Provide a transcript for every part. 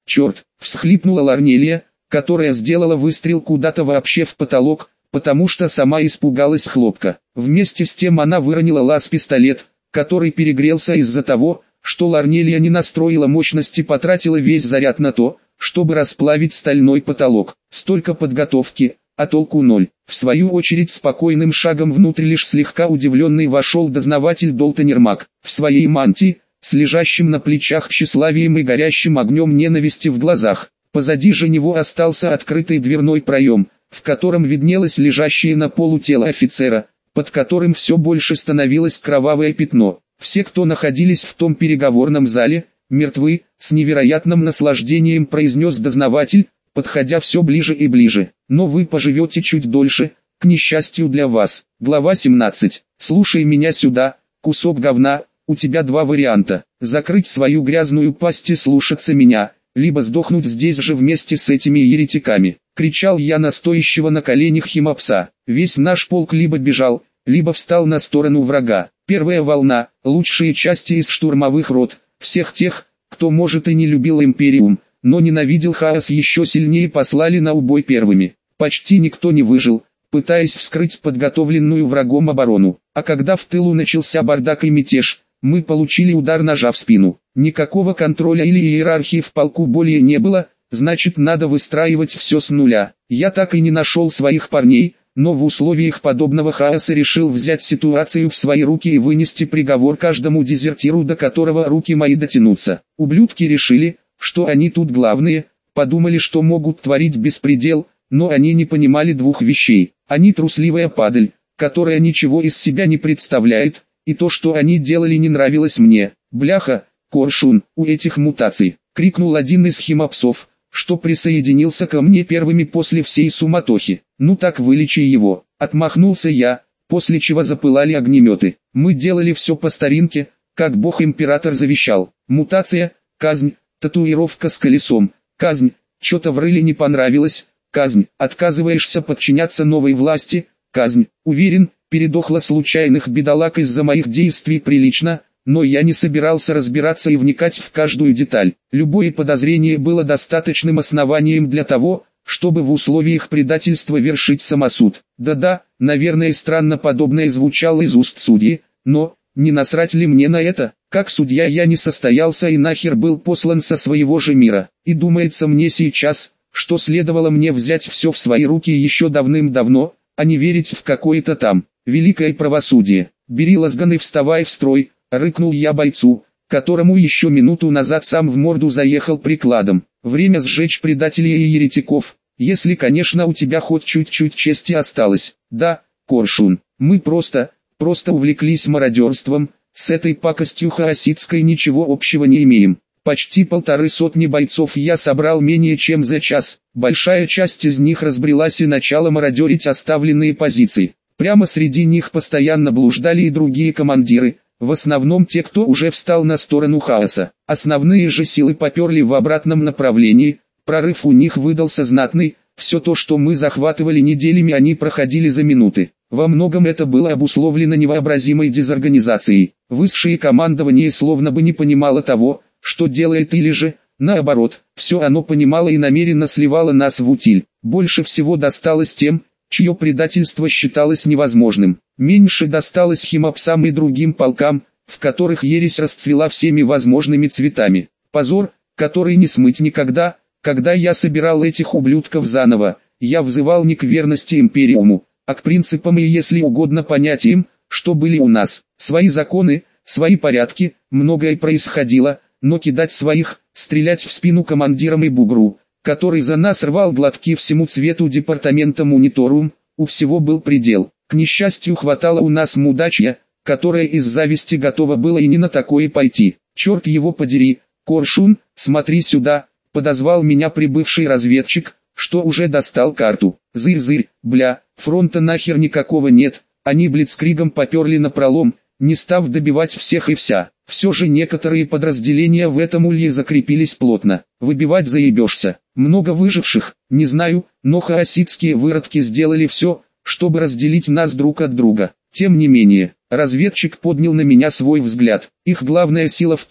Черт, всхлипнула Ларнелия, которая сделала выстрел куда-то вообще в потолок, потому что сама испугалась хлопка. Вместе с тем она выронила лаз-пистолет, который перегрелся из-за того, что Ларнелия не настроила мощности, потратила весь заряд на то, чтобы расплавить стальной потолок. Столько подготовки, а толку ноль. В свою очередь спокойным шагом внутрь лишь слегка удивленный вошел дознаватель Долтонермак, в своей мантии, с лежащим на плечах тщеславием и горящим огнем ненависти в глазах. Позади же него остался открытый дверной проем, в котором виднелось лежащее на полу тело офицера, под которым все больше становилось кровавое пятно. Все, кто находились в том переговорном зале, мертвы, с невероятным наслаждением произнес дознаватель, подходя все ближе и ближе. Но вы поживете чуть дольше, к несчастью для вас. Глава 17. Слушай меня сюда, кусок говна, у тебя два варианта. Закрыть свою грязную пасть и слушаться меня, либо сдохнуть здесь же вместе с этими еретиками. Кричал я на стоящего на коленях химопса. Весь наш полк либо бежал, либо встал на сторону врага. Первая волна, лучшие части из штурмовых рот, всех тех, кто может и не любил Империум, но ненавидел хаос еще сильнее, послали на убой первыми. Почти никто не выжил, пытаясь вскрыть подготовленную врагом оборону. А когда в тылу начался бардак и мятеж, мы получили удар ножа в спину. Никакого контроля или иерархии в полку более не было, значит надо выстраивать все с нуля. Я так и не нашел своих парней, но в условиях подобного хаоса решил взять ситуацию в свои руки и вынести приговор каждому дезертиру, до которого руки мои дотянутся. Ублюдки решили, что они тут главные, подумали, что могут творить беспредел, но они не понимали двух вещей. Они трусливая падаль, которая ничего из себя не представляет, и то, что они делали, не нравилось мне. «Бляха, Коршун, у этих мутаций!» — крикнул один из химопсов, что присоединился ко мне первыми после всей суматохи. «Ну так вылечи его!» — отмахнулся я, после чего запылали огнеметы. Мы делали все по старинке, как бог-император завещал. Мутация, казнь, татуировка с колесом, казнь, что-то в рыле не понравилось, казнь, отказываешься подчиняться новой власти, казнь. Уверен, передохло случайных бедолаг из-за моих действий прилично, но я не собирался разбираться и вникать в каждую деталь. Любое подозрение было достаточным основанием для того, чтобы в условиях предательства вершить самосуд. Да-да, наверное, странно подобное звучало из уст судьи, но, не насрать ли мне на это? Как судья я не состоялся и нахер был послан со своего же мира. И думается мне сейчас, что следовало мне взять все в свои руки еще давным-давно, а не верить в какое-то там великое правосудие. «Бери лазган и вставай в строй», — рыкнул я бойцу, которому еще минуту назад сам в морду заехал прикладом. «Время сжечь предателей и еретиков, если, конечно, у тебя хоть чуть-чуть чести осталось. Да, Коршун, мы просто увлеклись мародерством, с этой пакостью хаоситской ничего общего не имеем. Почти 150 бойцов я собрал менее чем за час, большая часть из них разбрелась и начала мародерить оставленные позиции. Прямо среди них постоянно блуждали и другие командиры, в основном те, кто уже встал на сторону хаоса. Основные же силы поперли в обратном направлении, прорыв у них выдался знатный, все то, что мы захватывали неделями, они проходили за минуты. Во многом это было обусловлено невообразимой дезорганизацией. Высшее командование словно бы не понимало того, что делает, или же, наоборот, все оно понимало и намеренно сливало нас в утиль. Больше всего досталось тем, чье предательство считалось невозможным. Меньше досталось химопсам и другим полкам, в которых ересь расцвела всеми возможными цветами. Позор, который не смыть никогда. Когда я собирал этих ублюдков заново, я взывал не к верности Империуму, а к принципам и, если угодно, понятиям, что были у нас. Свои законы, свои порядки, многое происходило, но кидать своих, стрелять в спину командирам и бугру, который за нас рвал глотки всему цвету департамента Мониторум, у всего был предел. К несчастью, хватало у нас мудачья, которая из зависти готова была и не на такое пойти. «Черт его подери, Коршун, смотри сюда», — подозвал меня прибывший разведчик, что уже достал карту. «Зырь-зырь, бля, фронта нахер никакого нет», они блицкригом поперли напролом, не став добивать всех и вся. Все же некоторые подразделения в этом улье закрепились плотно. Выбивать заебешься. Много выживших, не знаю, но хаоситские выродки сделали все, чтобы разделить нас друг от друга. Тем не менее, разведчик поднял на меня свой взгляд. Их главная сила в том,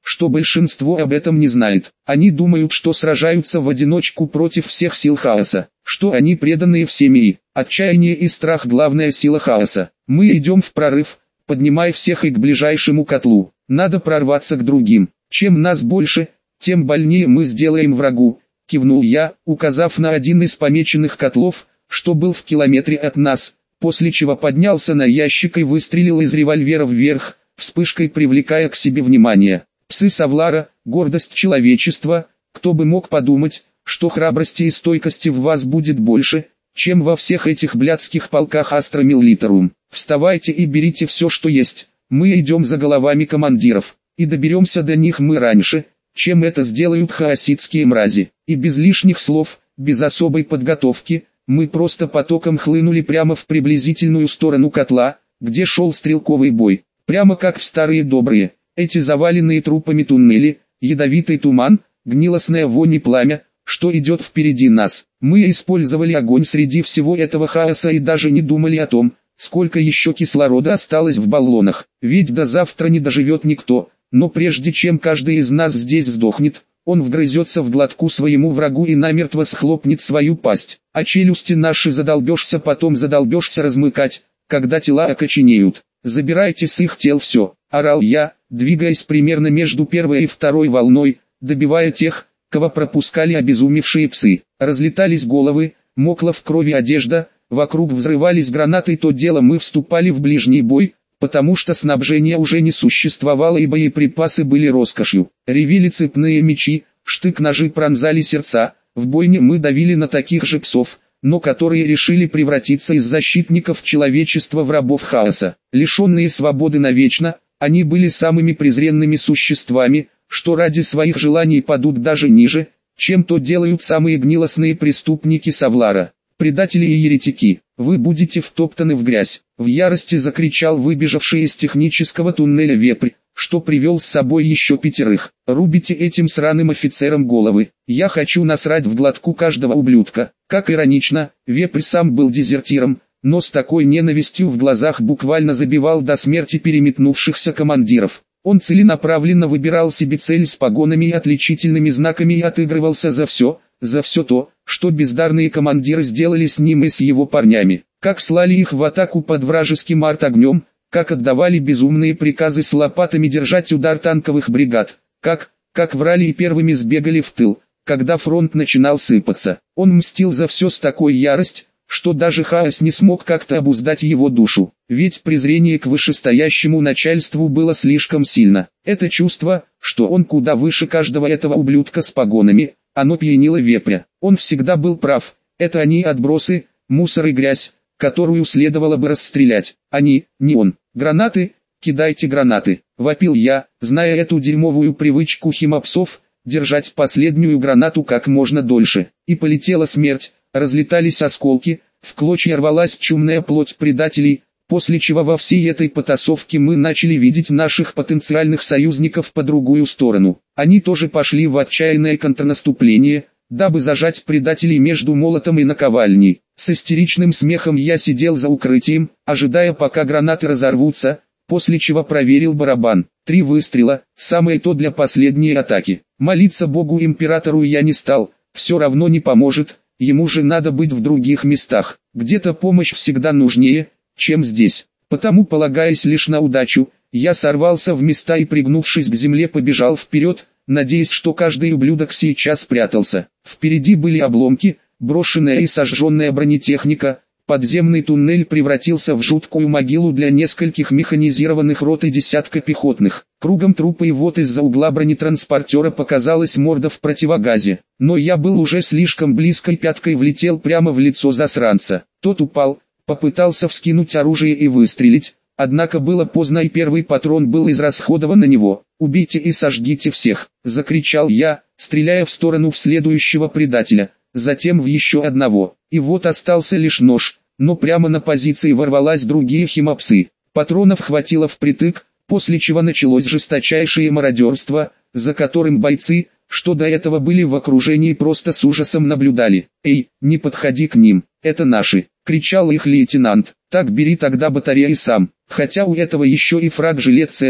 что большинство об этом не знает. Они думают, что сражаются в одиночку против всех сил хаоса, что они преданные всеми и отчаяние и страх главная сила хаоса. Мы идем в прорыв, поднимая всех и к ближайшему котлу. Надо прорваться к другим. Чем нас больше, тем больнее мы сделаем врагу, кивнул я, указав на один из помеченных котлов, что был в километре от нас, после чего поднялся на ящик и выстрелил из револьвера вверх, вспышкой привлекая к себе внимание. Псы Савлара, гордость человечества, кто бы мог подумать, что храбрости и стойкости в вас будет больше, чем во всех этих блядских полках Астра Милитарум. Вставайте и берите все, что есть, мы идем за головами командиров, и доберемся до них мы раньше, чем это сделают хаоситские мрази. И без лишних слов, без особой подготовки, мы просто потоком хлынули прямо в приблизительную сторону котла, где шел стрелковый бой. Прямо как в старые добрые, эти заваленные трупами туннели, ядовитый туман, гнилостная вонь и пламя, что идет впереди нас. Мы использовали огонь среди всего этого хаоса и даже не думали о том, сколько еще кислорода осталось в баллонах. Ведь до завтра не доживет никто, но прежде чем каждый из нас здесь сдохнет, он вгрызется в глотку своему врагу и намертво схлопнет свою пасть. А челюсти наши задолбешься размыкать, когда тела окоченеют. Забирайте с их тел все, орал я, двигаясь примерно между первой и второй волной, добивая тех, кого пропускали обезумевшие псы. Разлетались головы, мокла в крови одежда, вокруг взрывались гранаты. То дело мы вступали в ближний бой, потому что снабжения уже не существовало и боеприпасы были роскошью. Ревели цепные мечи, штык-ножи пронзали сердца, в бойне мы давили на таких же псов, но которые решили превратиться из защитников человечества в рабов хаоса. Лишенные свободы навечно, они были самыми презренными существами, что ради своих желаний падут даже ниже, чем то делают самые гнилостные преступники Савлара. Предатели и еретики, вы будете втоптаны в грязь, в ярости закричал выбежавший из технического туннеля вепрь, что привел с собой еще 5. Рубите этим сраным офицерам головы, я хочу насрать в глотку каждого ублюдка. Как иронично, вепрь сам был дезертиром, но с такой ненавистью в глазах буквально забивал до смерти переметнувшихся командиров. Он целенаправленно выбирал себе цель с погонами и отличительными знаками и отыгрывался за все то, что бездарные командиры сделали с ним и с его парнями. Как слали их в атаку под вражеским артогнем, как отдавали безумные приказы с лопатами держать удар танковых бригад, как врали и первыми сбегали в тыл, когда фронт начинал сыпаться. Он мстил за все с такой яростью, что даже хаос не смог как-то обуздать его душу, ведь презрение к вышестоящему начальству было слишком сильно. Это чувство, что он куда выше каждого этого ублюдка с погонами, оно пьянило вепря. Он всегда был прав, это они отбросы, мусор и грязь, которую следовало бы расстрелять. Они, не он. Гранаты, кидайте гранаты, вопил я, зная эту дерьмовую привычку химопсов, держать последнюю гранату как можно дольше. И полетела смерть, разлетались осколки, в клочья рвалась чумная плоть предателей, после чего во всей этой потасовке мы начали видеть наших потенциальных союзников по другую сторону. Они тоже пошли в отчаянное контрнаступление, дабы зажать предателей между молотом и наковальней. С истеричным смехом я сидел за укрытием, ожидая пока гранаты разорвутся, после чего проверил барабан. 3 выстрела, самое то для последней атаки. Молиться Богу-императору я не стал, все равно не поможет, ему же надо быть в других местах. Где-то помощь всегда нужнее, чем здесь. Потому, полагаясь лишь на удачу, я сорвался в места и, пригнувшись к земле, побежал вперед, надеясь, что каждый ублюдок сейчас спрятался. Впереди были обломки, брошенная и сожженная бронетехника, подземный туннель превратился в жуткую могилу для нескольких механизированных рот и десятка пехотных. Кругом трупы, и вот из-за угла бронетранспортера показалась морда в противогазе. Но я был уже слишком близко и пяткой влетел прямо в лицо засранца. Тот упал, попытался вскинуть оружие и выстрелить, однако было поздно и первый патрон был израсходован на него. «Убейте и сожгите всех!» — закричал я, стреляя в сторону следующего предателя, затем в еще одного. И вот остался лишь нож, но прямо на позиции ворвалась другие химопсы. Патронов хватило впритык, после чего началось жесточайшее мародерство, за которым бойцы, что до этого были в окружении, просто с ужасом наблюдали. «Эй, не подходи к ним, это наши!» — кричал их лейтенант. «Так бери тогда батареи сам, хотя у этого еще и фраг-жилет целый,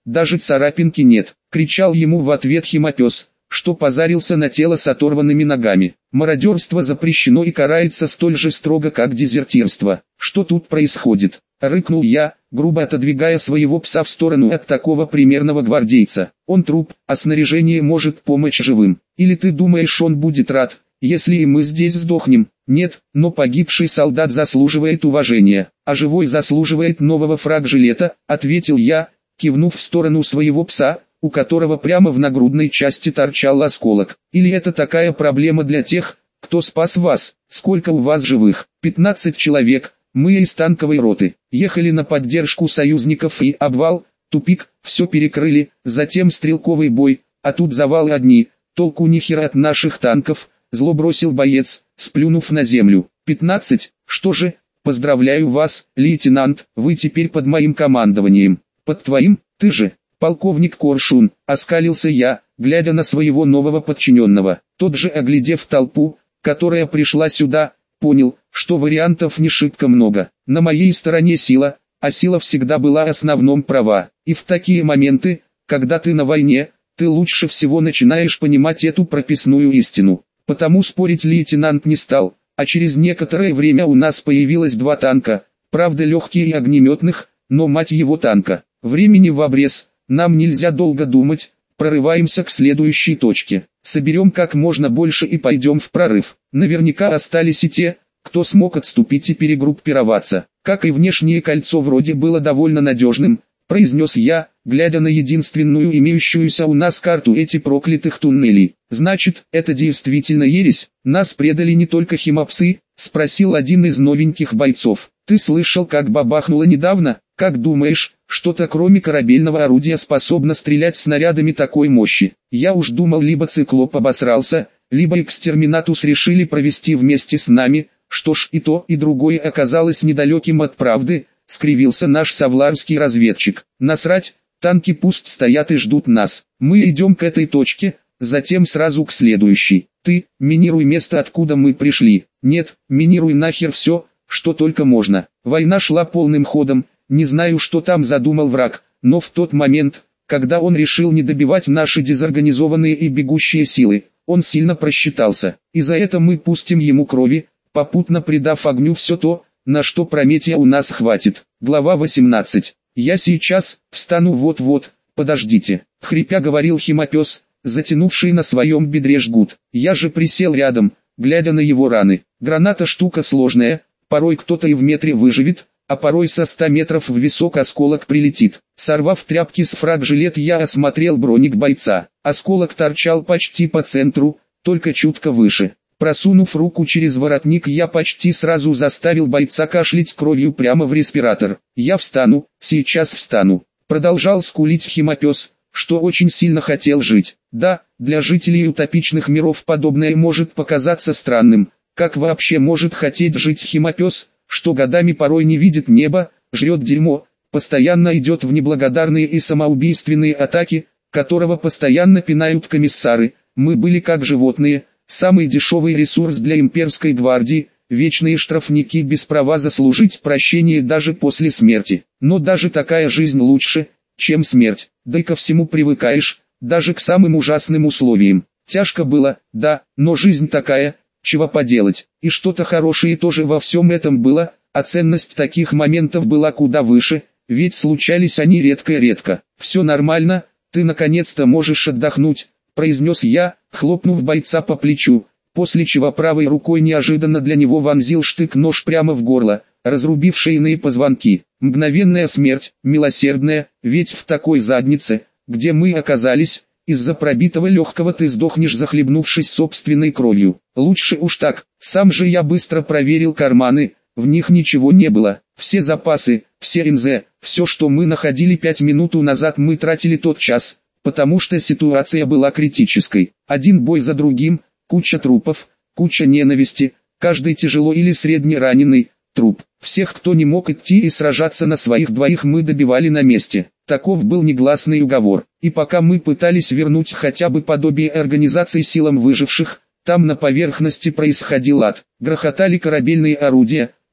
даже царапинки нет, кричал ему в ответ Химопес, что позарился на тело с оторванными ногами. Мародерство запрещено и карается столь же строго, как дезертирство. Что тут происходит? Рыкнул я, грубо отодвигая своего пса в сторону от такого примерного гвардейца. Он труп, а снаряжение может помочь живым. Или ты думаешь, он будет рад, если и мы здесь сдохнем? Нет, но погибший солдат заслуживает уважения, а живой заслуживает нового фраг-жилета, ответил я, кивнув в сторону своего пса, у которого прямо в нагрудной части торчал осколок. Или это такая проблема для тех, кто спас вас? Сколько у вас живых? 15 человек. Мы из танковой роты ехали на поддержку союзников и обвал, тупик, все перекрыли, затем стрелковый бой, а тут завалы одни, толку ни хера от наших танков, зло бросил боец, сплюнув на землю. 15, что же, поздравляю вас, лейтенант, вы теперь под моим командованием. Под твоим, ты же, полковник Коршун, оскалился я, глядя на своего нового подчиненного. Тот же, оглядев толпу, которая пришла сюда, понял, что вариантов не шибко много. На моей стороне сила, а сила всегда была основном права. И в такие моменты, когда ты на войне, ты лучше всего начинаешь понимать эту прописную истину. Потому спорить лейтенант не стал, а через некоторое время у нас появилось 2 танка, правда легкие и огнеметных, но мать его танка. Времени в обрез, нам нельзя долго думать, прорываемся к следующей точке. Соберем как можно больше и пойдем в прорыв. Наверняка остались и те, кто смог отступить и перегруппироваться. Как и внешнее кольцо вроде было довольно надежным, произнес я, глядя на единственную имеющуюся у нас карту этих проклятых туннелей. Значит, это действительно ересь? Нас предали не только химопсы? Спросил один из новеньких бойцов. Ты слышал, как бабахнуло недавно? Как думаешь, что-то кроме корабельного орудия способно стрелять снарядами такой мощи? Я уж думал, либо циклоп обосрался, либо экстерминатус решили провести вместе с нами. Что ж, и то, и другое оказалось недалеким от правды, скривился наш савларский разведчик. Насрать, танки пусть стоят и ждут нас. Мы идем к этой точке, затем сразу к следующей. Ты, минируй место, откуда мы пришли. Нет, минируй нахер все, что только можно. Война шла полным ходом, не знаю, что там задумал враг, но в тот момент, когда он решил не добивать наши дезорганизованные и бегущие силы, он сильно просчитался. И за это мы пустим ему крови, попутно придав огню все то, на что Прометия у нас хватит. Глава 18. Я сейчас встану вот-вот, подождите. Хрипя говорил Химопес, затянувший на своем бедре жгут. Я же присел рядом, глядя на его раны. Граната штука сложная, порой кто-то и в метре выживет, а порой со 100 метров в висок осколок прилетит. Сорвав тряпки с фраг-жилет, я осмотрел броник бойца. Осколок торчал почти по центру, только чутко выше. Просунув руку через воротник, я почти сразу заставил бойца кашлять кровью прямо в респиратор. «Я встану, сейчас встану», — продолжал скулить Химопес, что очень сильно хотел жить. Да, для жителей утопичных миров подобное может показаться странным. Как вообще может хотеть жить Химопес, что годами порой не видит неба, жрет дерьмо, постоянно идет в неблагодарные и самоубийственные атаки, которого постоянно пинают комиссары? Мы были как животные. Самый дешевый ресурс для имперской гвардии, вечные штрафники без права заслужить прощение даже после смерти. Но даже такая жизнь лучше, чем смерть, да и ко всему привыкаешь, даже к самым ужасным условиям. Тяжко было, да, но жизнь такая, чего поделать. И что-то хорошее тоже во всем этом было, а ценность таких моментов была куда выше, ведь случались они редко-редко. «Все нормально, ты наконец-то можешь отдохнуть», — произнес я, хлопнув бойца по плечу, после чего правой рукой неожиданно для него вонзил штык-нож прямо в горло, разрубив шейные позвонки. Мгновенная смерть, милосердная, ведь в такой заднице, где мы оказались, из-за пробитого легкого ты сдохнешь, захлебнувшись собственной кровью. Лучше уж так. Сам же я быстро проверил карманы, в них ничего не было. Все запасы, все МЗ, все, что мы находили 5 минут назад, мы тратили тот час, потому что ситуация была критической. Один бой за другим, куча трупов, куча ненависти, каждый тяжело или средне раненый труп. Всех, кто не мог идти и сражаться на своих двоих, мы добивали на месте. Таков был негласный уговор. И пока мы пытались вернуть хотя бы подобие организации силам выживших, там на поверхности происходил ад. Грохотали корабельные орудия,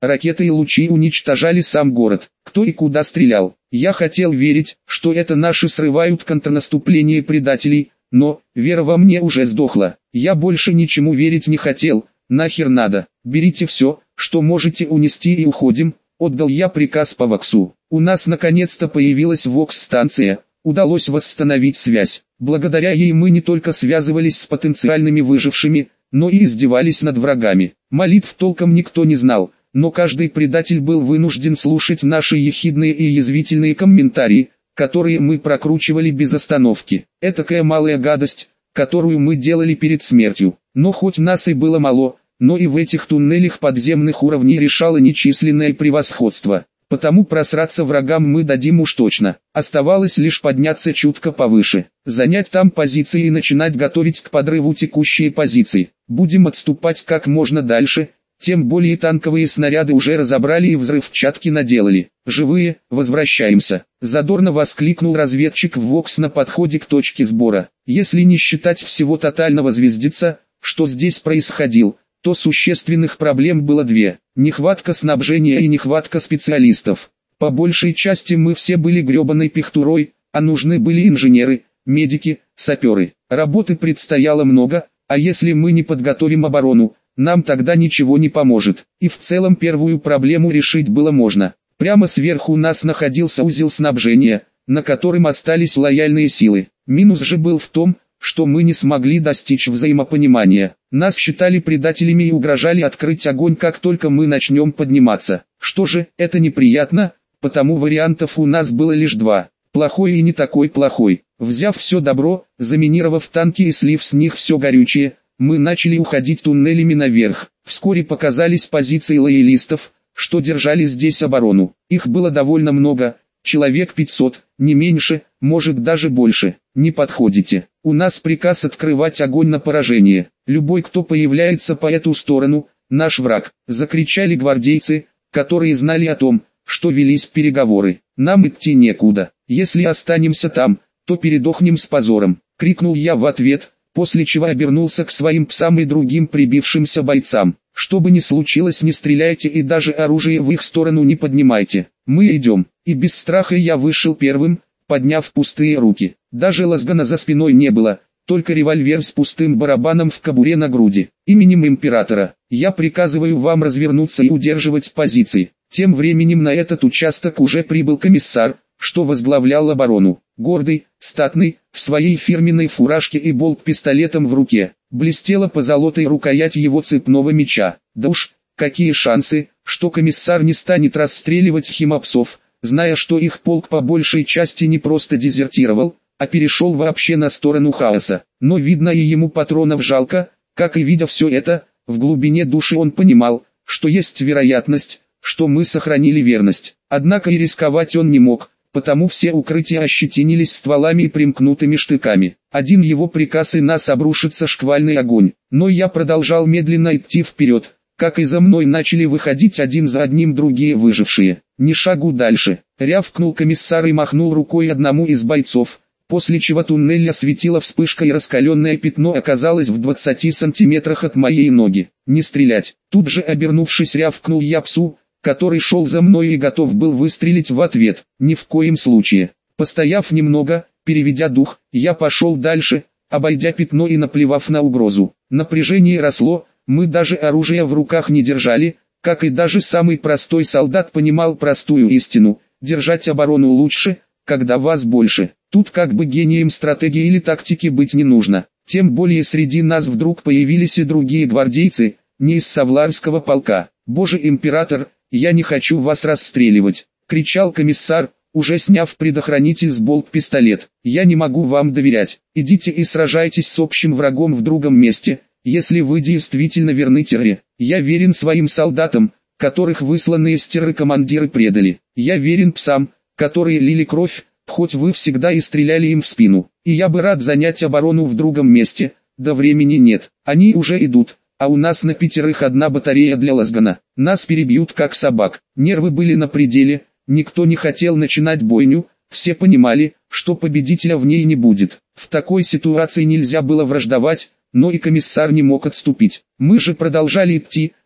ракеты и лучи уничтожали сам город. Кто и куда стрелял? Я хотел верить, что это наши срывают контрнаступление предателей, но вера во мне уже сдохла. Я больше ничему верить не хотел. Нахер надо? Берите все, что можете унести и уходим. Отдал я приказ по ВОКСу. У нас наконец-то появилась ВОКС-станция. Удалось восстановить связь. Благодаря ей мы не только связывались с потенциальными выжившими, но и издевались над врагами. Молитв толком никто не знал, но каждый предатель был вынужден слушать наши ехидные и язвительные комментарии, которые мы прокручивали без остановки. Этакая малая гадость, которую мы делали перед смертью. Но хоть нас и было мало, но и в этих туннелях подземных уровней решало нечисленное превосходство. Потому просраться врагам мы дадим уж точно. Оставалось лишь подняться чутко повыше, занять там позиции и начинать готовить к подрыву текущие позиции. Будем отступать как можно дальше, тем более танковые снаряды уже разобрали и взрывчатки наделали. Живые, возвращаемся. Задорно воскликнул разведчик в ВОКС на подходе к точке сбора. Если не считать всего тотального звездеца, что здесь происходил, то существенных проблем было две: нехватка снабжения и нехватка специалистов. По большей части мы все были гребаной пихтурой, а нужны были инженеры, медики, саперы. Работы предстояло много, а если мы не подготовим оборону, нам тогда ничего не поможет. И в целом первую проблему решить было можно. Прямо сверху нас находился узел снабжения, на котором остались лояльные силы. Минус же был в том, что мы не смогли достичь взаимопонимания. Нас считали предателями и угрожали открыть огонь, как только мы начнем подниматься. Что же, это неприятно, потому вариантов у нас было лишь два: плохой и не такой плохой. Взяв все добро, заминировав танки и слив с них все горючее, мы начали уходить туннелями наверх. Вскоре показались позиции лоялистов, что держали здесь оборону. Их было довольно много, человек 500, не меньше, может даже больше. Не подходите. У нас приказ открывать огонь на поражение. Любой, кто появляется по эту сторону, наш враг, закричали гвардейцы, которые знали о том, что велись переговоры. Нам идти некуда. Если останемся там, то передохнем с позором, крикнул я в ответ, после чего обернулся к своим псам и другим прибившимся бойцам. Что бы ни случилось, не стреляйте и даже оружие в их сторону не поднимайте. Мы идем. И без страха я вышел первым, подняв пустые руки. Даже лазгана за спиной не было, только револьвер с пустым барабаном в кобуре на груди. Именем императора, я приказываю вам развернуться и удерживать позиции. Тем временем на этот участок уже прибыл комиссар, что возглавлял оборону. Гордый, статный, в своей фирменной фуражке и болт-пистолетом в руке. Блестела позолотой рукоять его цепного меча. Да уж, какие шансы, что комиссар не станет расстреливать химопсов, зная, что их полк по большей части не просто дезертировал, а перешел вообще на сторону хаоса. Но видно, и ему патронов жалко, как и видя все это, в глубине души он понимал, что есть вероятность, что мы сохранили верность. Однако и рисковать он не мог, потому все укрытия ощетинились стволами и примкнутыми штыками. Один его приказ и нас обрушится шквальный огонь. Но я продолжал медленно идти вперед, как и за мной начали выходить один за одним другие выжившие. Ни шагу дальше, рявкнул комиссар и махнул рукой одному из бойцов, после чего туннель осветила вспышка и раскаленное пятно оказалось в 20 сантиметрах от моей ноги. Не стрелять. Тут же обернувшись, рявкнул я псу, который шел за мной и готов был выстрелить в ответ. Ни в коем случае. Постояв немного, переведя дух, я пошел дальше, обойдя пятно и наплевав на угрозу. Напряжение росло, мы даже оружия в руках не держали, как и даже самый простой солдат понимал простую истину: держать оборону лучше, когда вас больше. Тут как бы гением стратегии или тактики быть не нужно. Тем более среди нас вдруг появились и другие гвардейцы, не из Савларского полка. «Боже император, я не хочу вас расстреливать!» — кричал комиссар, уже сняв предохранитель с болт-пистолет. «Я не могу вам доверять. Идите и сражайтесь с общим врагом в другом месте, если вы действительно верны Терре. Я верен своим солдатам, которых высланные с Терры командиры предали. Я верен псам, которые лили кровь, хоть вы всегда и стреляли им в спину. И я бы рад занять оборону в другом месте, да времени нет. Они уже идут, а у нас на 5 одна батарея для лазгана. Нас перебьют как собак». Нервы были на пределе, никто не хотел начинать бойню, все понимали, что победителя в ней не будет. В такой ситуации нельзя было враждовать, но и комиссар не мог отступить. Мы же продолжали идти,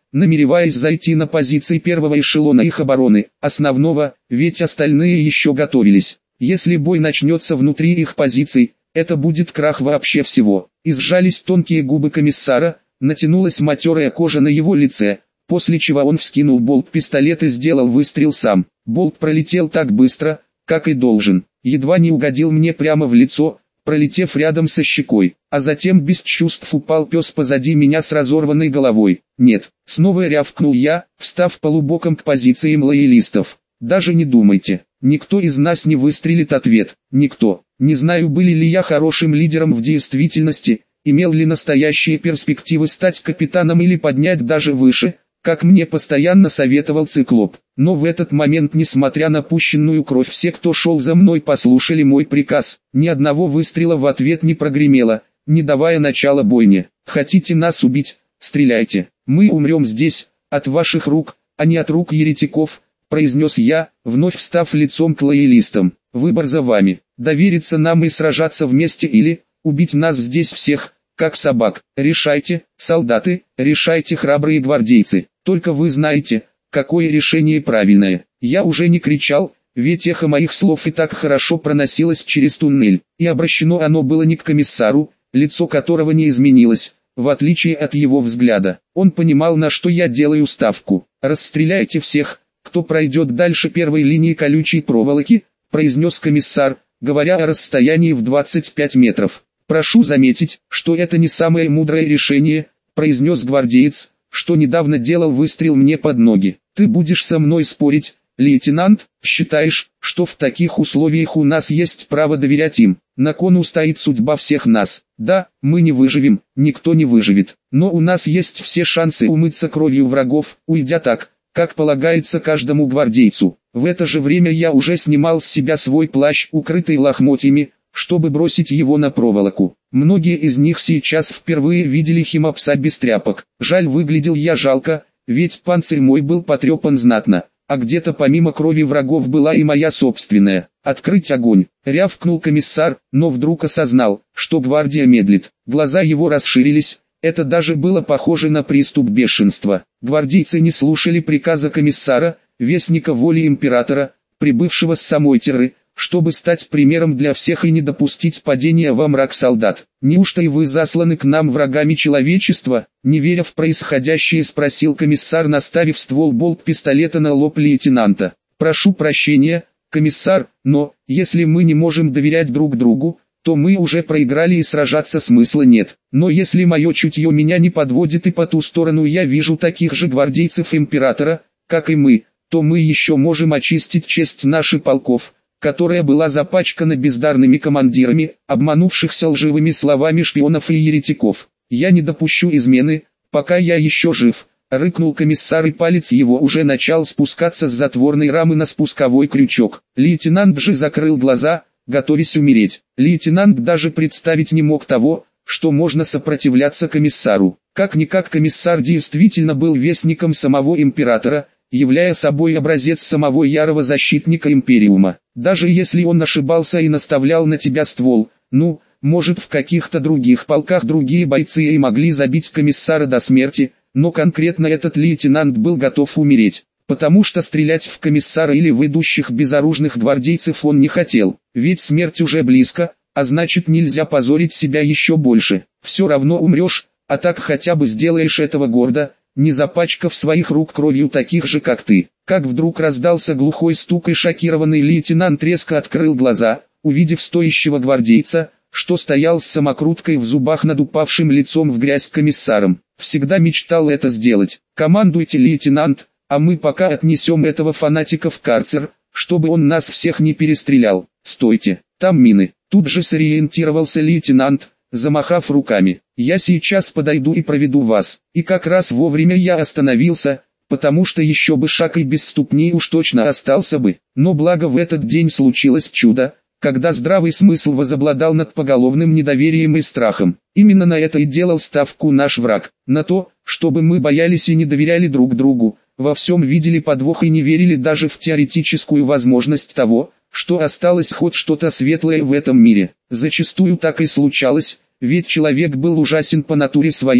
намереваясь зайти на позиции первого эшелона их обороны, основного, ведь остальные еще готовились. Если бой начнется внутри их позиций, это будет крах вообще всего. И сжались тонкие губы комиссара, натянулась матерая кожа на его лице, после чего он вскинул болт пистолета и сделал выстрел сам. Болт пролетел так быстро, как и должен, едва не угодил мне прямо в лицо, пролетев рядом со щекой, а затем без чувств упал пес позади меня с разорванной головой. «Нет!» — снова рявкнул я, встав полубоком к позициям лоялистов. «Даже не думайте, никто из нас не выстрелит». Ответ: никто. Не знаю, были ли я хорошим лидером в действительности, имел ли настоящие перспективы стать капитаном или поднять даже выше, как мне постоянно советовал Циклоп. Но в этот момент, несмотря на пущенную кровь, все, кто шел за мной, послушали мой приказ. Ни одного выстрела в ответ не прогремело, не давая начала бойне. «Хотите нас убить? Стреляйте. Мы умрем здесь, от ваших рук, а не от рук еретиков», — произнес я, вновь встав лицом к лоялистам. «Выбор за вами. Довериться нам и сражаться вместе или убить нас здесь всех, как собак. Решайте, солдаты, решайте, храбрые гвардейцы. Только вы знаете, какое решение правильное». Я уже не кричал, ведь эхо моих слов и так хорошо проносилось через туннель, и обращено оно было не к комиссару, лицо которого не изменилось, в отличие от его взгляда. Он понимал, на что я делаю ставку. «Расстреляйте всех, кто пройдет дальше первой линии колючей проволоки», — произнес комиссар, говоря о расстоянии в 25 метров. «Прошу заметить, что это не самое мудрое решение», — произнес гвардеец, что недавно делал выстрел мне под ноги. «Ты будешь со мной спорить, лейтенант? Считаешь, что в таких условиях у нас есть право доверять им? На кону стоит судьба всех нас. Да, мы не выживем, никто не выживет, но у нас есть все шансы умыться кровью врагов, уйдя так, как полагается каждому гвардейцу». В это же время я уже снимал с себя свой плащ, укрытый лохмотьями, чтобы бросить его на проволоку. Многие из них сейчас впервые видели химопса без тряпок. Жаль, выглядел я жалко, ведь панцирь мой был потрепан знатно, а где-то помимо крови врагов была и моя собственная. «Открыть огонь!» — рявкнул комиссар, но вдруг осознал, что гвардия медлит. Глаза его расширились, это даже было похоже на приступ бешенства. Гвардейцы не слушали приказа комиссара, вестника воли императора, прибывшего с самой Терры, чтобы стать примером для всех и не допустить падения во мрак солдат. «Неужто и вы засланы к нам врагами человечества?» Не веря в происходящее, спросил комиссар, наставив ствол болт-пистолета на лоб лейтенанта. «Прошу прощения, комиссар, но, если мы не можем доверять друг другу, то мы уже проиграли и сражаться смысла нет. Но если мое чутье меня не подводит и по ту сторону я вижу таких же гвардейцев императора, как и мы, то мы еще можем очистить честь наших полков, которая была запачкана бездарными командирами, обманувшихся лживыми словами шпионов и еретиков. Я не допущу измены, пока я еще жив», — рыкнул комиссар, и палец его уже начал спускаться с затворной рамы на спусковой крючок. Лейтенант же закрыл глаза, готовясь умереть. Лейтенант даже представить не мог того, что можно сопротивляться комиссару. Как-никак комиссар действительно был вестником самого императора, являя собой образец самого ярого защитника империума. Даже если он ошибался и наставлял на тебя ствол, ну, может, в каких-то других полках другие бойцы и могли забить комиссара до смерти, но конкретно этот лейтенант был готов умереть, потому что стрелять в комиссара или в идущих безоружных гвардейцев он не хотел, ведь смерть уже близко, а значит, нельзя позорить себя еще больше. Все равно умрешь, а так хотя бы сделаешь этого гордо, не запачкав своих рук кровью таких же, как ты. Как вдруг раздался глухой стук, и шокированный лейтенант резко открыл глаза, увидев стоящего гвардейца, что стоял с самокруткой в зубах над упавшим лицом в грязь комиссаром. «Всегда мечтал это сделать. Командуйте, лейтенант, а мы пока отнесем этого фанатика в карцер, чтобы он нас всех не перестрелял. Стойте, там мины». Тут же сориентировался лейтенант, замахав руками. «Я сейчас подойду и проведу вас». И как раз вовремя я остановился, потому что еще бы шаг и без ступней уж точно остался бы. Но благо в этот день случилось чудо, когда здравый смысл возобладал над поголовным недоверием и страхом. Именно на это и делал ставку наш враг, на то, чтобы мы боялись и не доверяли друг другу, во всем видели подвох и не верили даже в теоретическую возможность того, что осталось хоть что-то светлое в этом мире. Зачастую так и случалось, ведь человек был ужасен по натуре своей,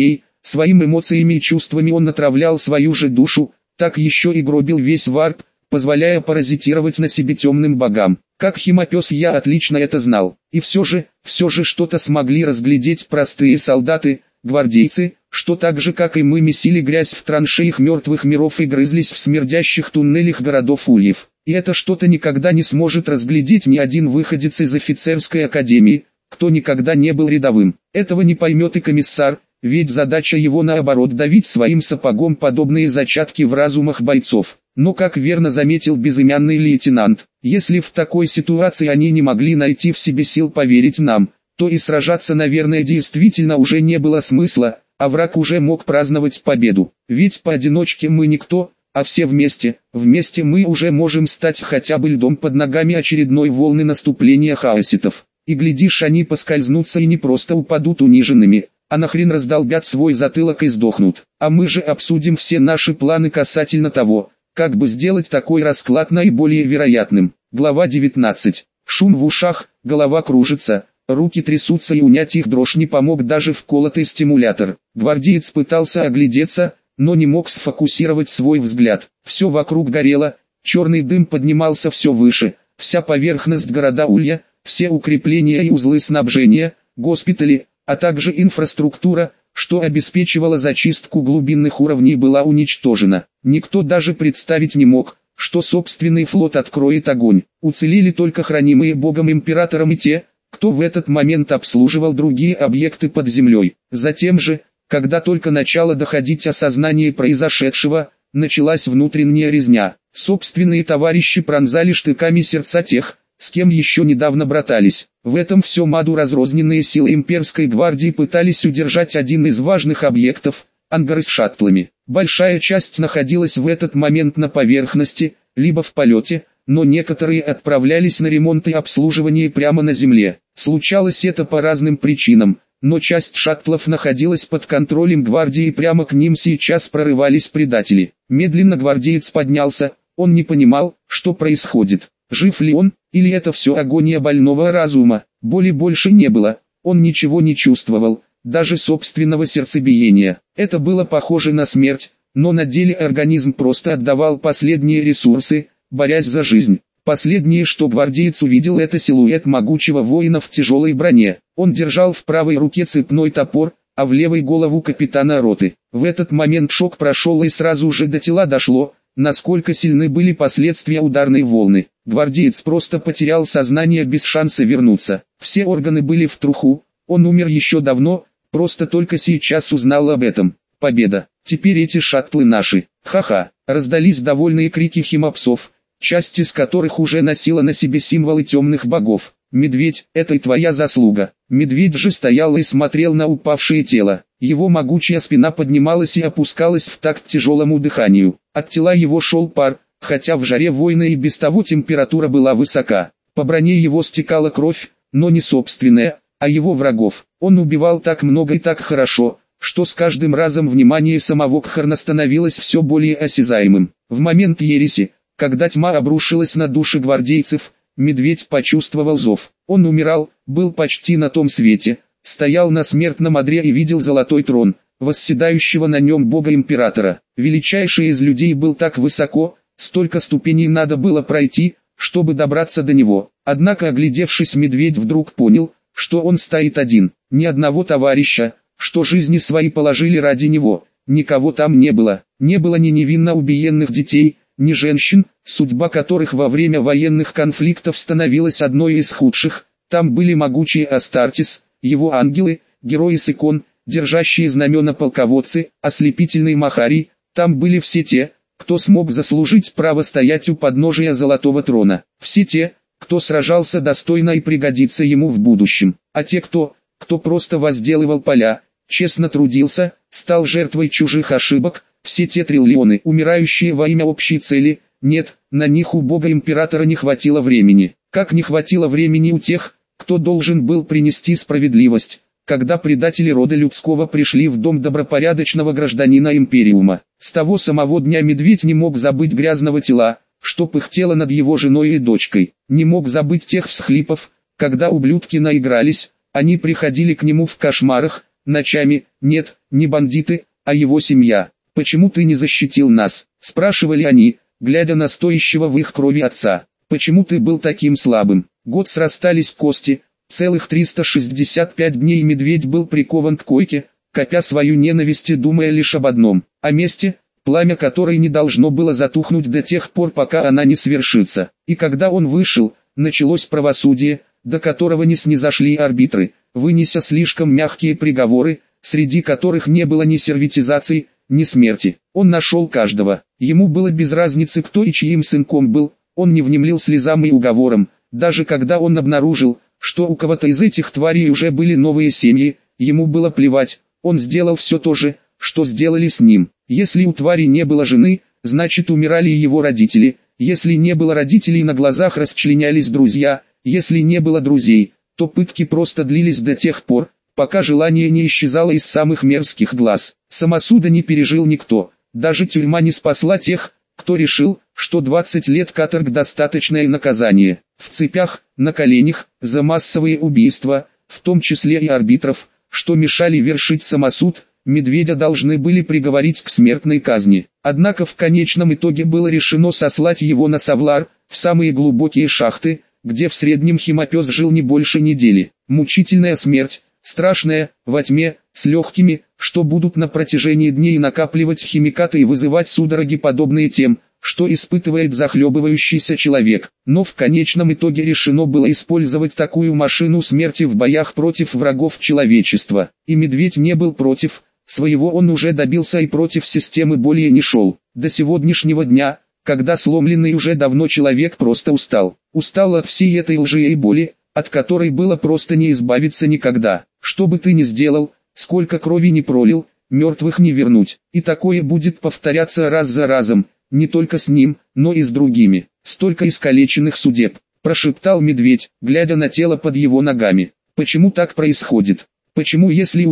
Своими эмоциями и чувствами он отравлял свою же душу, так еще и гробил весь варп, позволяя паразитировать на себе темным богам. Как химопес я отлично это знал. И все же что-то смогли разглядеть простые солдаты, гвардейцы, что так же как и мы месили грязь в траншеях мертвых миров и грызлись в смердящих туннелях городов ульев. И это что-то никогда не сможет разглядеть ни один выходец из офицерской академии, кто никогда не был рядовым. Этого не поймет и комиссар, ведь задача его наоборот давить своим сапогом подобные зачатки в разумах бойцов. Но как верно заметил безымянный лейтенант, если в такой ситуации они не могли найти в себе сил поверить нам, то и сражаться, наверное, действительно уже не было смысла, а враг уже мог праздновать победу. Ведь поодиночке мы никто, а все вместе мы уже можем стать хотя бы льдом под ногами очередной волны наступления хаоситов. И глядишь, они поскользнутся и не просто упадут униженными, а нахрен раздолбят свой затылок и сдохнут. А мы же обсудим все наши планы касательно того, как бы сделать такой расклад наиболее вероятным. Глава 19. Шум в ушах, голова кружится, руки трясутся и унять их дрожь не помог даже вколотый стимулятор. Гвардеец пытался оглядеться, но не мог сфокусировать свой взгляд. Все вокруг горело, черный дым поднимался все выше, вся поверхность города Улья, все укрепления и узлы снабжения, госпитали, а также инфраструктура, что обеспечивала зачистку глубинных уровней, была уничтожена. Никто даже представить не мог, что собственный флот откроет огонь. Уцелели только хранимые Богом Императором и те, кто в этот момент обслуживал другие объекты под землей. Затем же, когда только начало доходить осознание произошедшего, началась внутренняя резня. Собственные товарищи пронзали штыками сердца тех, с кем еще недавно братались. В этом все маду разрозненные силы имперской гвардии пытались удержать один из важных объектов – ангары с шаттлами. Большая часть находилась в этот момент на поверхности, либо в полете, но некоторые отправлялись на ремонт и обслуживание прямо на земле. Случалось это по разным причинам, но часть шаттлов находилась под контролем гвардии и прямо к ним сейчас прорывались предатели. Медленно гвардеец поднялся, он не понимал, что происходит. Жив ли он, или это все агония больного разума? Боли больше не было, он ничего не чувствовал, даже собственного сердцебиения. Это было похоже на смерть, но на деле организм просто отдавал последние ресурсы, борясь за жизнь. Последнее, что гвардеец увидел, это силуэт могучего воина в тяжелой броне. Он держал в правой руке цепной топор, а в левой голову капитана роты. В этот момент шок прошел и сразу же до тела дошло, насколько сильны были последствия ударной волны. Гвардеец просто потерял сознание без шанса вернуться. Все органы были в труху, он умер еще давно, просто только сейчас узнал об этом. Победа. Теперь эти шаттлы наши. Ха-ха. Раздались довольные крики химопсов, часть из которых уже носила на себе символы темных богов. «Медведь, это и твоя заслуга». Медведь же стоял и смотрел на упавшее тело. Его могучая спина поднималась и опускалась в такт тяжелому дыханию. От тела его шел пар, хотя в жаре войны и без того температура была высока. По броне его стекала кровь, но не собственная, а его врагов. Он убивал так много и так хорошо, что с каждым разом внимание самого Кхарна становилось все более осязаемым. В момент ереси, когда тьма обрушилась на души гвардейцев, медведь почувствовал зов. Он умирал, был почти на том свете, стоял на смертном одре и видел золотой трон, восседающего на нем бога-императора. Величайший из людей был так высоко, столько ступеней надо было пройти, чтобы добраться до него. Однако, оглядевшись, медведь вдруг понял, что он стоит один. Ни одного товарища, что жизни свои положили ради него, никого там не было. Не было ни невинно убиенных детей, ни женщин, судьба которых во время военных конфликтов становилась одной из худших. Там были могучие Астартес, его ангелы, герои с икон, держащие знамена полководцы, ослепительный Махарий. Там были все те, кто смог заслужить право стоять у подножия золотого трона. Все те, кто сражался достойно и пригодится ему в будущем. А те, кто просто возделывал поля, честно трудился, стал жертвой чужих ошибок, все те триллионы, умирающие во имя общей цели, нет, на них у бога императора не хватило времени. Как не хватило времени у тех, кто должен был принести справедливость, когда предатели рода людского пришли в дом добропорядочного гражданина Империума. С того самого дня медведь не мог забыть грязного тела, что пыхтело над его женой и дочкой. Не мог забыть тех всхлипов, когда ублюдки наигрались, они приходили к нему в кошмарах, ночами, нет, не бандиты, а его семья. Почему ты не защитил нас? Спрашивали они, глядя на стоящего в их крови отца. Почему ты был таким слабым? Год срастались кости, целых 365 дней медведь был прикован к койке, копя свою ненависть и думая лишь об одном, о мести, пламя которой не должно было затухнуть до тех пор, пока она не свершится. И когда он вышел, началось правосудие, до которого не снизошли арбитры, вынеся слишком мягкие приговоры, среди которых не было ни сервитизации, ни смерти. Он нашел каждого. Ему было без разницы, кто и чьим сынком был, он не внемлил слезам и уговорам, даже когда он обнаружил, что у кого-то из этих тварей уже были новые семьи, ему было плевать, он сделал все то же, что сделали с ним. Если у твари не было жены, значит умирали и его родители, если не было родителей, на глазах расчленялись друзья, если не было друзей, то пытки просто длились до тех пор, пока желание не исчезало из самых мерзких глаз. Самосуда не пережил никто, даже тюрьма не спасла тех, кто решил, что 20 лет каторг достаточное наказание. В цепях, на коленях, за массовые убийства, в том числе и арбитров, что мешали вершить самосуд, медведя должны были приговорить к смертной казни. Однако в конечном итоге было решено сослать его на Савлар, в самые глубокие шахты, где в среднем химопес жил не больше недели. Мучительная смерть, страшная, во тьме, с легкими, что будут на протяжении дней накапливать химикаты и вызывать судороги, подобные тем, что испытывает захлебывающийся человек. Но в конечном итоге решено было использовать такую машину смерти в боях против врагов человечества. И медведь не был против, своего он уже добился и против системы более не шел. До сегодняшнего дня, когда сломленный уже давно человек просто устал. Устал от всей этой лжи и боли, от которой было просто не избавиться никогда. Что бы ты ни сделал, сколько крови не пролил, мертвых не вернуть. И такое будет повторяться раз за разом, не только с ним, но и с другими. Столько искалеченных судеб, прошептал медведь, глядя на тело под его ногами. Почему так происходит? Почему, если у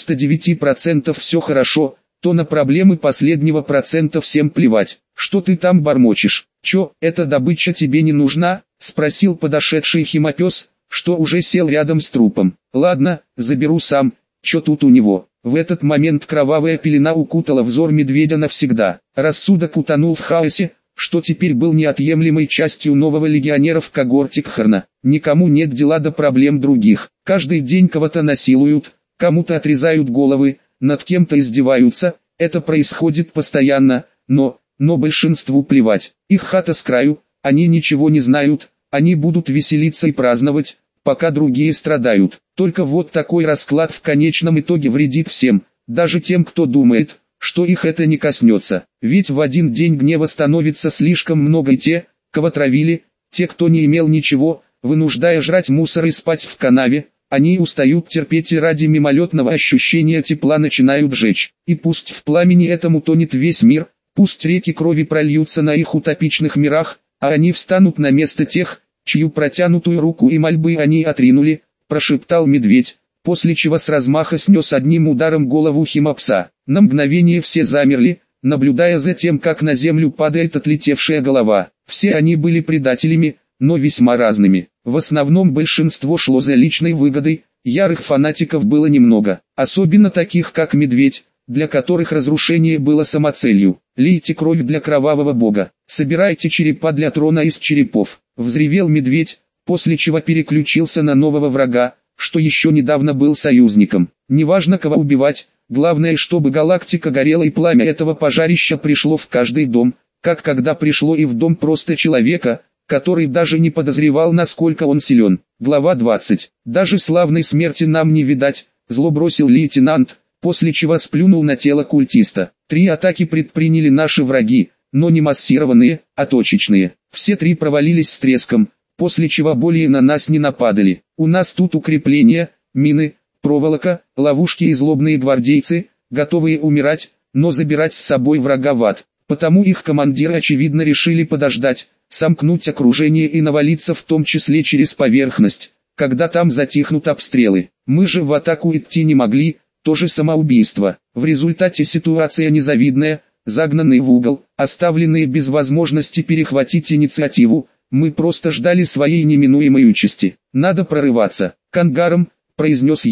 99% все хорошо, то на проблемы последнего процента всем плевать? Что ты там бормочешь? Чё, эта добыча тебе не нужна? Спросил подошедший химопес, что уже сел рядом с трупом. Ладно, заберу сам, чё тут у него? В этот момент кровавая пелена укутала взор медведя навсегда. Рассудок утонул в хаосе, что теперь был неотъемлемой частью нового легионера в когорте Кхарна. Никому нет дела до проблем других. Каждый день кого-то насилуют, кому-то отрезают головы, над кем-то издеваются. Это происходит постоянно, но большинству плевать. Их хата с краю, они ничего не знают, они будут веселиться и праздновать, пока другие страдают. Только вот такой расклад в конечном итоге вредит всем, даже тем, кто думает, что их это не коснется. Ведь в один день гнева становится слишком много, и те, кого травили, те, кто не имел ничего, вынуждая жрать мусор и спать в канаве, они устают терпеть и ради мимолетного ощущения тепла начинают жечь. И пусть в пламени этом утонет весь мир, пусть реки крови прольются на их утопичных мирах, а они встанут на место тех, чью протянутую руку и мольбы они отринули, прошептал медведь, после чего с размаха снес одним ударом голову химопса. На мгновение все замерли, наблюдая за тем, как на землю падает отлетевшая голова. Все они были предателями, но весьма разными. В основном большинство шло за личной выгодой, ярых фанатиков было немного, особенно таких как медведь, для которых разрушение было самоцелью. Лейте кровь для кровавого бога, собирайте черепа для трона из черепов, взревел медведь, после чего переключился на нового врага, что еще недавно был союзником. Неважно кого убивать, главное, чтобы галактика горела и пламя этого пожарища пришло в каждый дом, как когда пришло и в дом просто человека, который даже не подозревал, насколько он силен. Глава 20. Даже славной смерти нам не видать, зло бросил лейтенант, после чего сплюнул на тело культиста. 3 атаки предприняли наши враги, но не массированные, а точечные. Все 3 провалились с треском, после чего более на нас не нападали. У нас тут укрепления, мины, проволока, ловушки и злобные гвардейцы, готовые умирать, но забирать с собой врага в ад. Потому их командиры очевидно решили подождать, сомкнуть окружение и навалиться в том числе через поверхность, когда там затихнут обстрелы. Мы же в атаку идти не могли, тоже самоубийство. В результате ситуация незавидная, загнанные в угол, оставленные без возможности перехватить инициативу, мы просто ждали своей неминуемой участи. Надо прорываться. К ангарам, произнес я,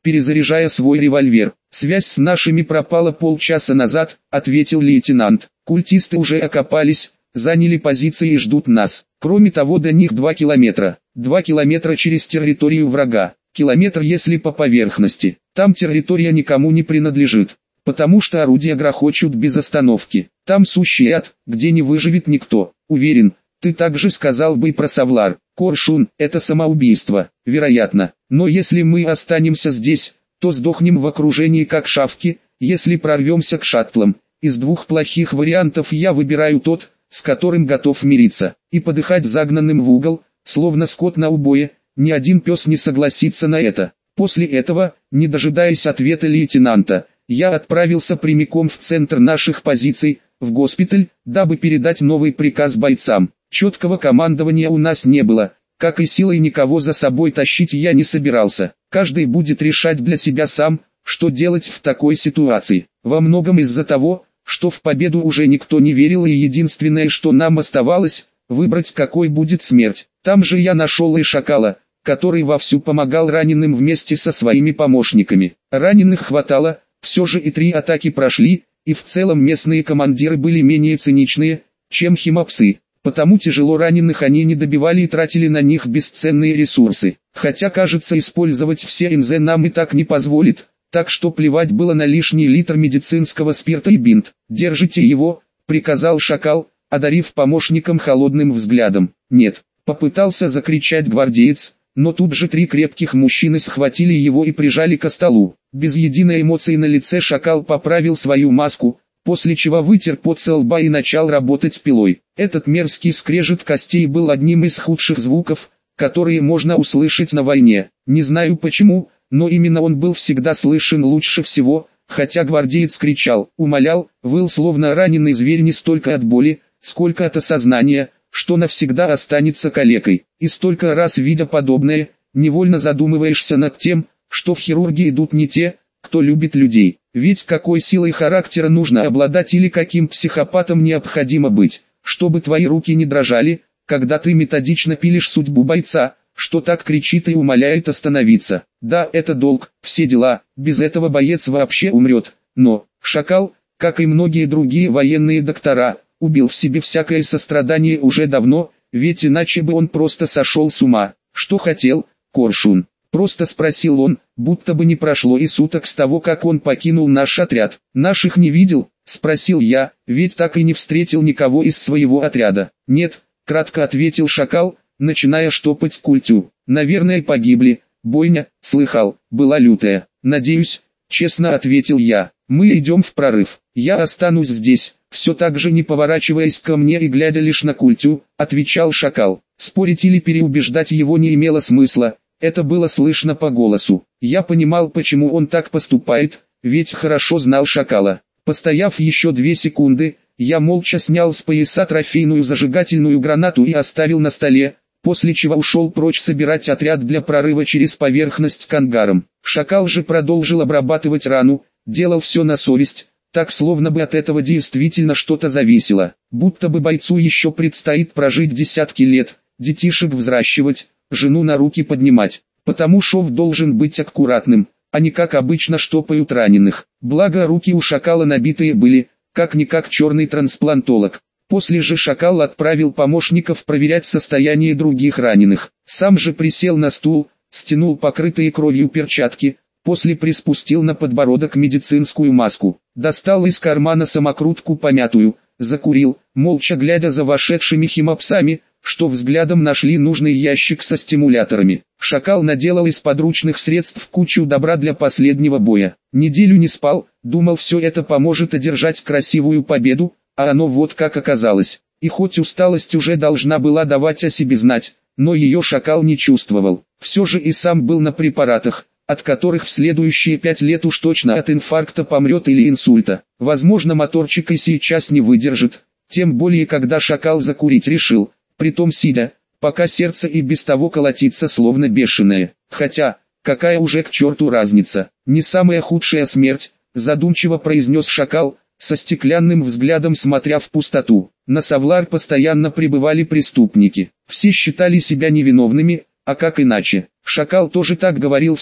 перезаряжая свой револьвер. «Связь с нашими пропала полчаса назад», — ответил лейтенант. «Культисты уже окопались, заняли позиции и ждут нас. Кроме того, до них 2 километра. 2 километра через территорию врага. Километр, если по поверхности. Там территория никому не принадлежит, потому что орудия грохочут без остановки. Там сущий ад, где не выживет никто. Уверен, ты также сказал бы и про Савлар. Коршун, это самоубийство, вероятно. Но если мы останемся здесь, то сдохнем в окружении как шавки, если прорвемся к шаттлам. Из двух плохих вариантов я выбираю тот, с которым готов мириться. И подыхать загнанным в угол, словно скот на убое, ни один пес не согласится на это». После этого, не дожидаясь ответа лейтенанта, я отправился прямиком в центр наших позиций, в госпиталь, дабы передать новый приказ бойцам. Четкого командования у нас не было, как и силой никого за собой тащить я не собирался. Каждый будет решать для себя сам, что делать в такой ситуации. Во многом из-за того, что в победу уже никто не верил, и единственное, что нам оставалось, выбрать, какой будет смерть. Там же я нашел и Шакала, который вовсю помогал раненым вместе со своими помощниками. Раненых хватало, все же и 3 атаки прошли, и в целом местные командиры были менее циничные, чем химопсы. Потому тяжело раненых они не добивали и тратили на них бесценные ресурсы. Хотя, кажется, использовать все НЗ нам и так не позволит, так что плевать было на лишний литр медицинского спирта и бинт. «Держите его», — приказал Шакал, одарив помощником холодным взглядом. «Нет», — попытался закричать гвардеец, но тут же 3 крепких мужчины схватили его и прижали ко столу. Без единой эмоции на лице Шакал поправил свою маску, после чего вытер пот со лба и начал работать пилой. Этот мерзкий скрежет костей был одним из худших звуков, которые можно услышать на войне. Не знаю почему, но именно он был всегда слышен лучше всего, хотя гвардеец кричал, умолял, выл словно раненый зверь не столько от боли, сколько от осознания, что навсегда останется калекой. И столько раз видя подобное, невольно задумываешься над тем, что в хирургии идут не те, кто любит людей. Ведь какой силой характера нужно обладать или каким психопатом необходимо быть, чтобы твои руки не дрожали, когда ты методично пилишь судьбу бойца, что так кричит и умоляет остановиться. Да, это долг, все дела, без этого боец вообще умрет. Но Шакал, как и многие другие военные доктора, убил в себе всякое сострадание уже давно, ведь иначе бы он просто сошел с ума. «Что хотел, Коршун?» — просто спросил он, будто бы не прошло и суток с того, как он покинул наш отряд. «Наших не видел?» — спросил я, ведь так и не встретил никого из своего отряда. «Нет», — кратко ответил Шакал, начиная штопать культю. «Наверное, погибли. Бойня, слыхал, была лютая. Надеюсь», — честно ответил я. «Мы идем в прорыв. Я останусь здесь», — все так же не поворачиваясь ко мне и глядя лишь на культю, отвечал Шакал. Спорить или переубеждать его не имело смысла, это было слышно по голосу. Я понимал, почему он так поступает, ведь хорошо знал Шакала. Постояв еще 2 секунды, я молча снял с пояса трофейную зажигательную гранату и оставил на столе, после чего ушел прочь собирать отряд для прорыва через поверхность к ангарам. Шакал же продолжил обрабатывать рану, делал все на совесть, так словно бы от этого действительно что-то зависело, будто бы бойцу еще предстоит прожить десятки лет, детишек взращивать, жену на руки поднимать. Потому шов должен быть аккуратным, а не как обычно штопают раненых. Благо руки у Шакала набитые были, как-никак черный трансплантолог. После же Шакал отправил помощников проверять состояние других раненых. Сам же присел на стул, стянул покрытые кровью перчатки, после приспустил на подбородок медицинскую маску, достал из кармана самокрутку помятую, закурил, молча глядя за вошедшими химопсами, что взглядом нашли нужный ящик со стимуляторами. Шакал наделал из подручных средств кучу добра для последнего боя. Неделю не спал, думал, все это поможет одержать красивую победу, а оно вот как оказалось. И хоть усталость уже должна была давать о себе знать, но ее Шакал не чувствовал. Все же и сам был на препаратах, от которых в следующие 5 лет уж точно от инфаркта помрет или инсульта. Возможно, моторчик и сейчас не выдержит, тем более когда Шакал закурить решил, притом сидя, пока сердце и без того колотится словно бешеное. Хотя, какая уже к черту разница, не самая худшая смерть, задумчиво произнес Шакал, со стеклянным взглядом смотря в пустоту. На Савлар постоянно прибывали преступники. Все считали себя невиновными, а как иначе? Шакал тоже так говорил всем,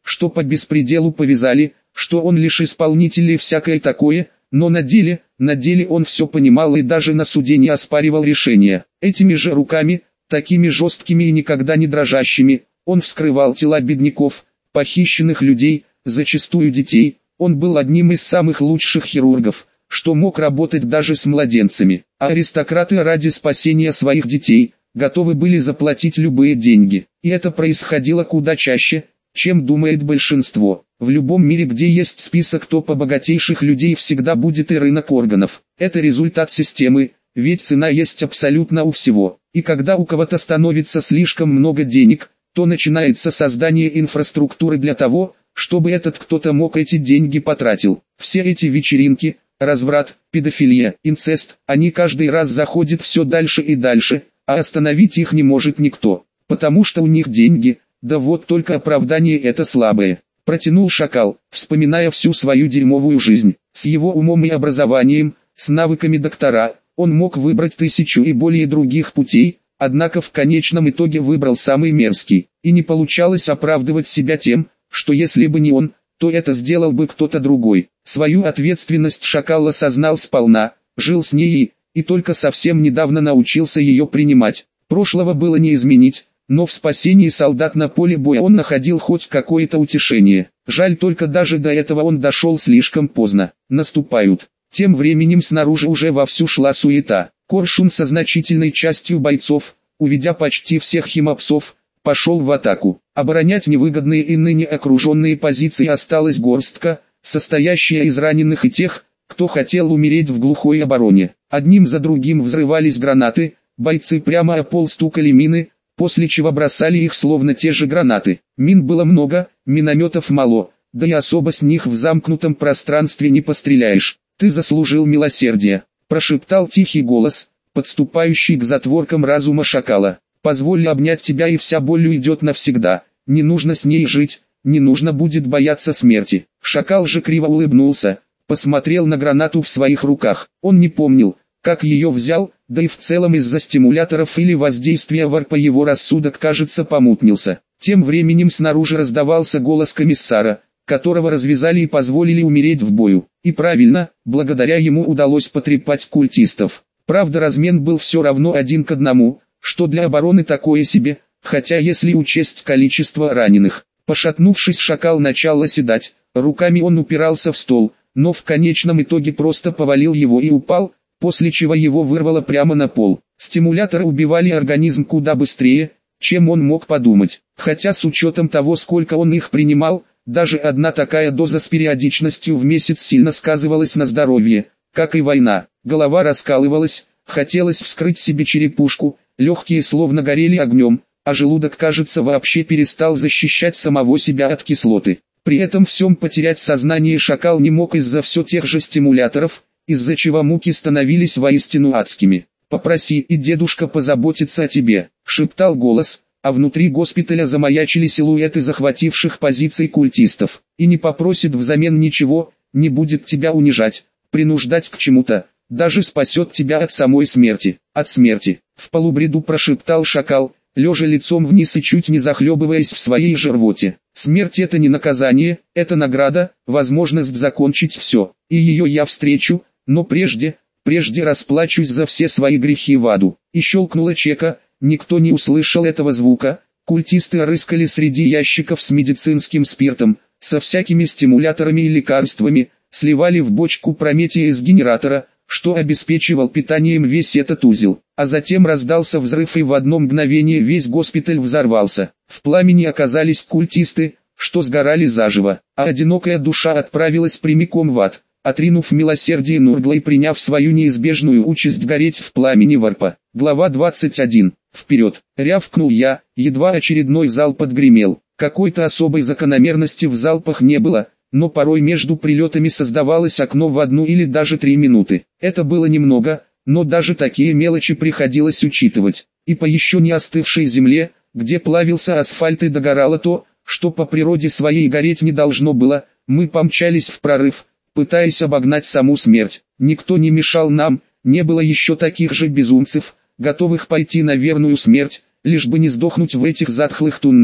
что по беспределу повязали, что он лишь исполнитель и всякое такое, но на деле он все понимал и даже на суде не оспаривал решения. Этими же руками, такими жесткими и никогда не дрожащими, он вскрывал тела бедняков, похищенных людей, зачастую детей. Он был одним из самых лучших хирургов, что мог работать даже с младенцами. А аристократы ради спасения своих детей готовы были заплатить любые деньги. И это происходило куда чаще, чем думает большинство. В любом мире, где есть список топ-богатейших людей, всегда будет и рынок органов. Это результат системы, ведь цена есть абсолютно у всего. И когда у кого-то становится слишком много денег, то начинается создание инфраструктуры для того, чтобы этот кто-то мог эти деньги потратил. Все эти вечеринки, разврат, педофилия, инцест, они каждый раз заходят все дальше и дальше, а остановить их не может никто, потому что у них деньги, да вот только оправдание это слабое. Протянул шакал, вспоминая всю свою дерьмовую жизнь. С его умом и образованием, с навыками доктора, он мог выбрать 1000 и более других путей, однако в конечном итоге выбрал самый мерзкий. И не получалось оправдывать себя тем, что если бы не он, то это сделал бы кто-то другой. Свою ответственность шакал осознал сполна, жил с ней и только совсем недавно научился ее принимать. Прошлого было не изменить, но в спасении солдат на поле боя он находил хоть какое-то утешение. Жаль только даже до этого он дошел слишком поздно. Наступают. Тем временем снаружи уже вовсю шла суета. Коршун со значительной частью бойцов, уведя почти всех химопсов, пошел в атаку. Оборонять невыгодные и ныне окруженные позиции осталась горстка, состоящая из раненых и тех, кто хотел умереть в глухой обороне. Одним за другим взрывались гранаты, бойцы прямо о пол стукали мины, после чего бросали их словно те же гранаты. Мин было много, минометов мало, да и особо с них в замкнутом пространстве не постреляешь. «Ты заслужил милосердие», — прошептал тихий голос, подступающий к затворкам разума шакала. «Позволь обнять тебя, и вся боль уйдет навсегда. Не нужно с ней жить, не нужно будет бояться смерти». Шакал же криво улыбнулся, посмотрел на гранату в своих руках. Он не помнил, как ее взял, да и в целом из-за стимуляторов или воздействия варпа его рассудок, кажется, помутнился. Тем временем снаружи раздавался голос комиссара, которого развязали и позволили умереть в бою. И правильно, благодаря ему удалось потрепать культистов. Правда, размен был все равно 1 к 1, что для обороны такое себе, хотя если учесть количество раненых. Пошатнувшись, шакал начал оседать, руками он упирался в стол, но в конечном итоге просто повалил его и упал, после чего его вырвало прямо на пол. Стимуляторы убивали организм куда быстрее, чем он мог подумать. Хотя с учетом того, сколько он их принимал, даже одна такая доза с периодичностью в месяц сильно сказывалась на здоровье, как и война. Голова раскалывалась, хотелось вскрыть себе черепушку, легкие словно горели огнем, а желудок, кажется, вообще перестал защищать самого себя от кислоты. При этом всем потерять сознание шакал не мог из-за все тех же стимуляторов, из-за чего муки становились воистину адскими. «Попроси, и дедушка позаботится о тебе», — шептал голос, а внутри госпиталя замаячили силуэты захвативших позиций культистов. «И не попросит взамен ничего, не будет тебя унижать, принуждать к чему-то, даже спасет тебя от самой смерти». «От смерти», — в полубреду прошептал шакал, лежа лицом вниз и чуть не захлебываясь в своей же рвоте. «Смерть — это не наказание, это награда, возможность закончить все, и ее я встречу, но прежде расплачусь за все свои грехи в аду». И щелкнула чека, никто не услышал этого звука, культисты рыскали среди ящиков с медицинским спиртом, со всякими стимуляторами и лекарствами, сливали в бочку Прометия из генератора, что обеспечивал питанием весь этот узел. А затем раздался взрыв, и в одно мгновение весь госпиталь взорвался. В пламени оказались культисты, что сгорали заживо, а одинокая душа отправилась прямиком в ад, отринув милосердие Нургла и приняв свою неизбежную участь гореть в пламени варпа. Глава 21. «Вперед!» — рявкнул я, едва очередной залп отгремел. Какой-то особой закономерности в залпах не было, но порой между прилетами создавалось окно в 1 или даже 3 минуты. Это было немного, но даже такие мелочи приходилось учитывать. И по еще не остывшей земле, где плавился асфальт и догорало то, что по природе своей гореть не должно было, мы помчались в прорыв, пытаясь обогнать саму смерть. Никто не мешал нам, не было еще таких же безумцев, готовых пойти на верную смерть, лишь бы не сдохнуть в этих затхлых туннелей,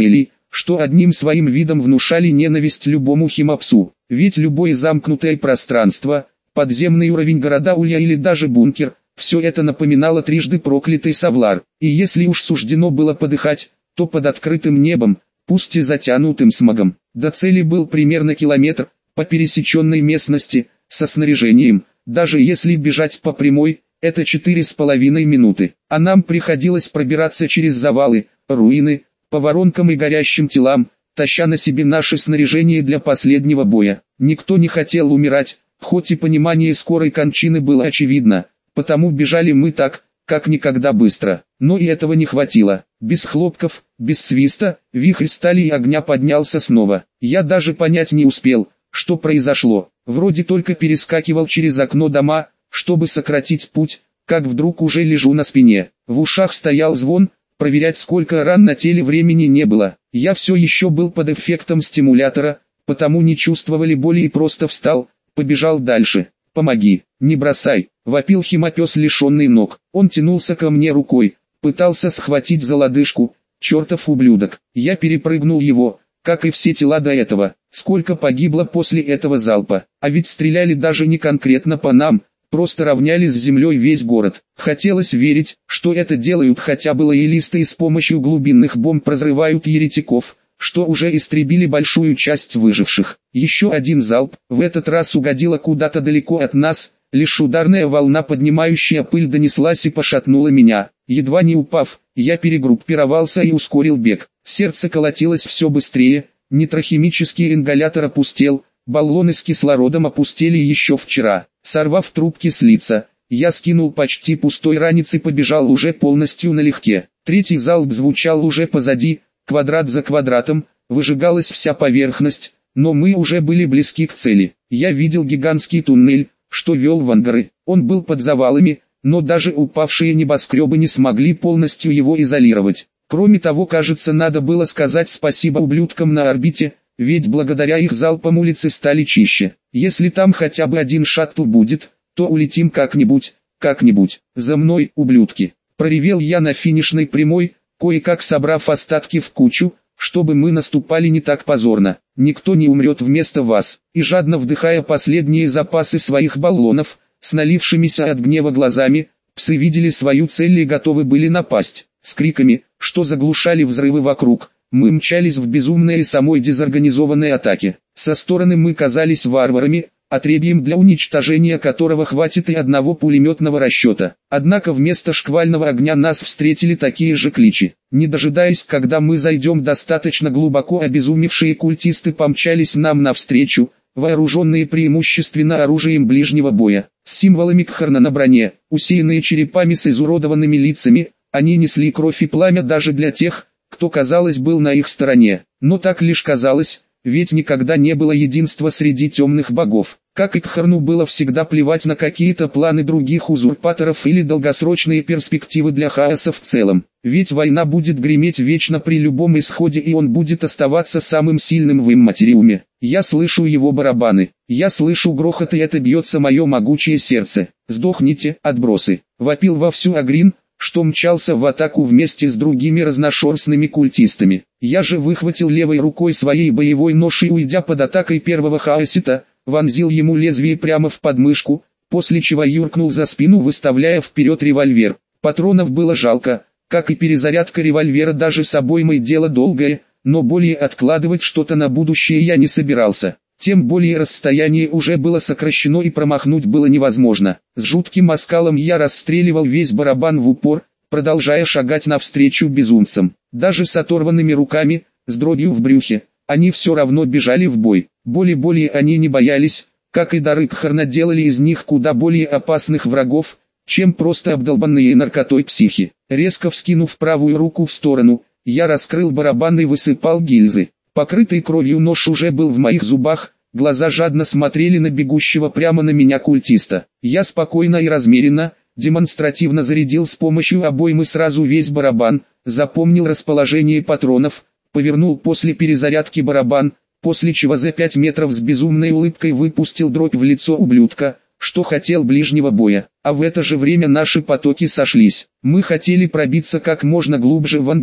что одним своим видом внушали ненависть любому химапсу. Ведь любое замкнутое пространство, подземный уровень города Улья или даже бункер, все это напоминало трижды проклятый Савлар. И если уж суждено было подыхать, то под открытым небом, пусть и затянутым смогом. До цели был примерно километр, по пересеченной местности, со снаряжением. Даже если бежать по прямой, это 4,5 минуты. А нам приходилось пробираться через завалы, руины, по воронкам и горящим телам, таща на себе наше снаряжение для последнего боя. Никто не хотел умирать, хоть и понимание скорой кончины было очевидно, потому бежали мы так, как никогда быстро. Но и этого не хватило. Без хлопков, без свиста, вихрь стали и огня поднялся снова. Я даже понять не успел, что произошло. Вроде только перескакивал через окно дома, чтобы сократить путь, как вдруг уже лежу на спине. В ушах стоял звон, проверять сколько ран на теле времени не было. Я все еще был под эффектом стимулятора, потому не чувствовали боли и просто встал, побежал дальше. «Помоги, не бросай», — вопил химопес, лишенный ног. Он тянулся ко мне рукой, пытался схватить за лодыжку. Чертов ублюдок. Я перепрыгнул его, как и все тела до этого. Сколько погибло после этого залпа. А ведь стреляли даже не конкретно по нам, просто равняли с землей весь город. Хотелось верить, что это делают хотя бы лоялисты и с помощью глубинных бомб разрывают еретиков, что уже истребили большую часть выживших. Еще один залп, в этот раз угодила куда-то далеко от нас, лишь ударная волна, поднимающая пыль, донеслась и пошатнула меня. Едва не упав, я перегруппировался и ускорил бег. Сердце колотилось все быстрее, нитрохимический ингалятор опустел, баллоны с кислородом опустели еще вчера. Сорвав трубки с лица, я скинул почти пустой ранец и побежал уже полностью налегке. Третий залп звучал уже позади. Квадрат за квадратом, выжигалась вся поверхность, но мы уже были близки к цели. Я видел гигантский туннель, что вел в ангары. Он был под завалами, но даже упавшие небоскребы не смогли полностью его изолировать. Кроме того, кажется, надо было сказать спасибо ублюдкам на орбите, ведь благодаря их залпам улицы стали чище. Если там хотя бы один шаттл будет, то улетим как-нибудь, как-нибудь. За мной, ублюдки! Проревел я на финишной прямой, кое-как собрав остатки в кучу, чтобы мы наступали не так позорно. Никто не умрет вместо вас. И жадно вдыхая последние запасы своих баллонов, с налившимися от гнева глазами, псы видели свою цель и готовы были напасть. С криками, что заглушали взрывы вокруг, мы мчались в безумной и самой дезорганизованной атаке. Со стороны мы казались варварами, отребьем для уничтожения которого хватит и одного пулеметного расчета. Однако вместо шквального огня нас встретили такие же кличи. Не дожидаясь, когда мы зайдем достаточно глубоко, обезумевшие культисты помчались нам навстречу, вооруженные преимущественно оружием ближнего боя, с символами Кхарна на броне, усеянные черепами с изуродованными лицами. Они несли кровь и пламя даже для тех, кто, казалось, был на их стороне. Но так лишь казалось, ведь никогда не было единства среди темных богов. Как и Кхарну было всегда плевать на какие-то планы других узурпаторов или долгосрочные перспективы для хаоса в целом. Ведь война будет греметь вечно при любом исходе, и он будет оставаться самым сильным в имматериуме. Я слышу его барабаны, я слышу грохот, и это бьется мое могучее сердце. «Сдохните, отбросы!» — вопил вовсю Агрин, что мчался в атаку вместе с другими разношерстными культистами. Я же выхватил левой рукой своей боевой нож и, уйдя под атакой первого хаосита, вонзил ему лезвие прямо в подмышку, после чего юркнул за спину, выставляя вперед револьвер. Патронов было жалко, как и перезарядка револьвера, даже с обоймой дело долгое, но более откладывать что-то на будущее я не собирался. Тем более расстояние уже было сокращено и промахнуть было невозможно. С жутким оскалом я расстреливал весь барабан в упор, продолжая шагать навстречу безумцам. Даже с оторванными руками, с дробью в брюхе, они все равно бежали в бой. Более они не боялись, как и дары Кхарна делали из них куда более опасных врагов, чем просто обдолбанные наркотой психи. Резко вскинув правую руку в сторону, я раскрыл барабан и высыпал гильзы. Покрытый кровью нож уже был в моих зубах, глаза жадно смотрели на бегущего прямо на меня культиста. Я спокойно и размеренно, демонстративно зарядил с помощью обоймы сразу весь барабан, запомнил расположение патронов, повернул после перезарядки барабан, после чего за 5 метров с безумной улыбкой выпустил дробь в лицо ублюдка, что хотел ближнего боя. А в это же время наши потоки сошлись. Мы хотели пробиться как можно глубже в ангары,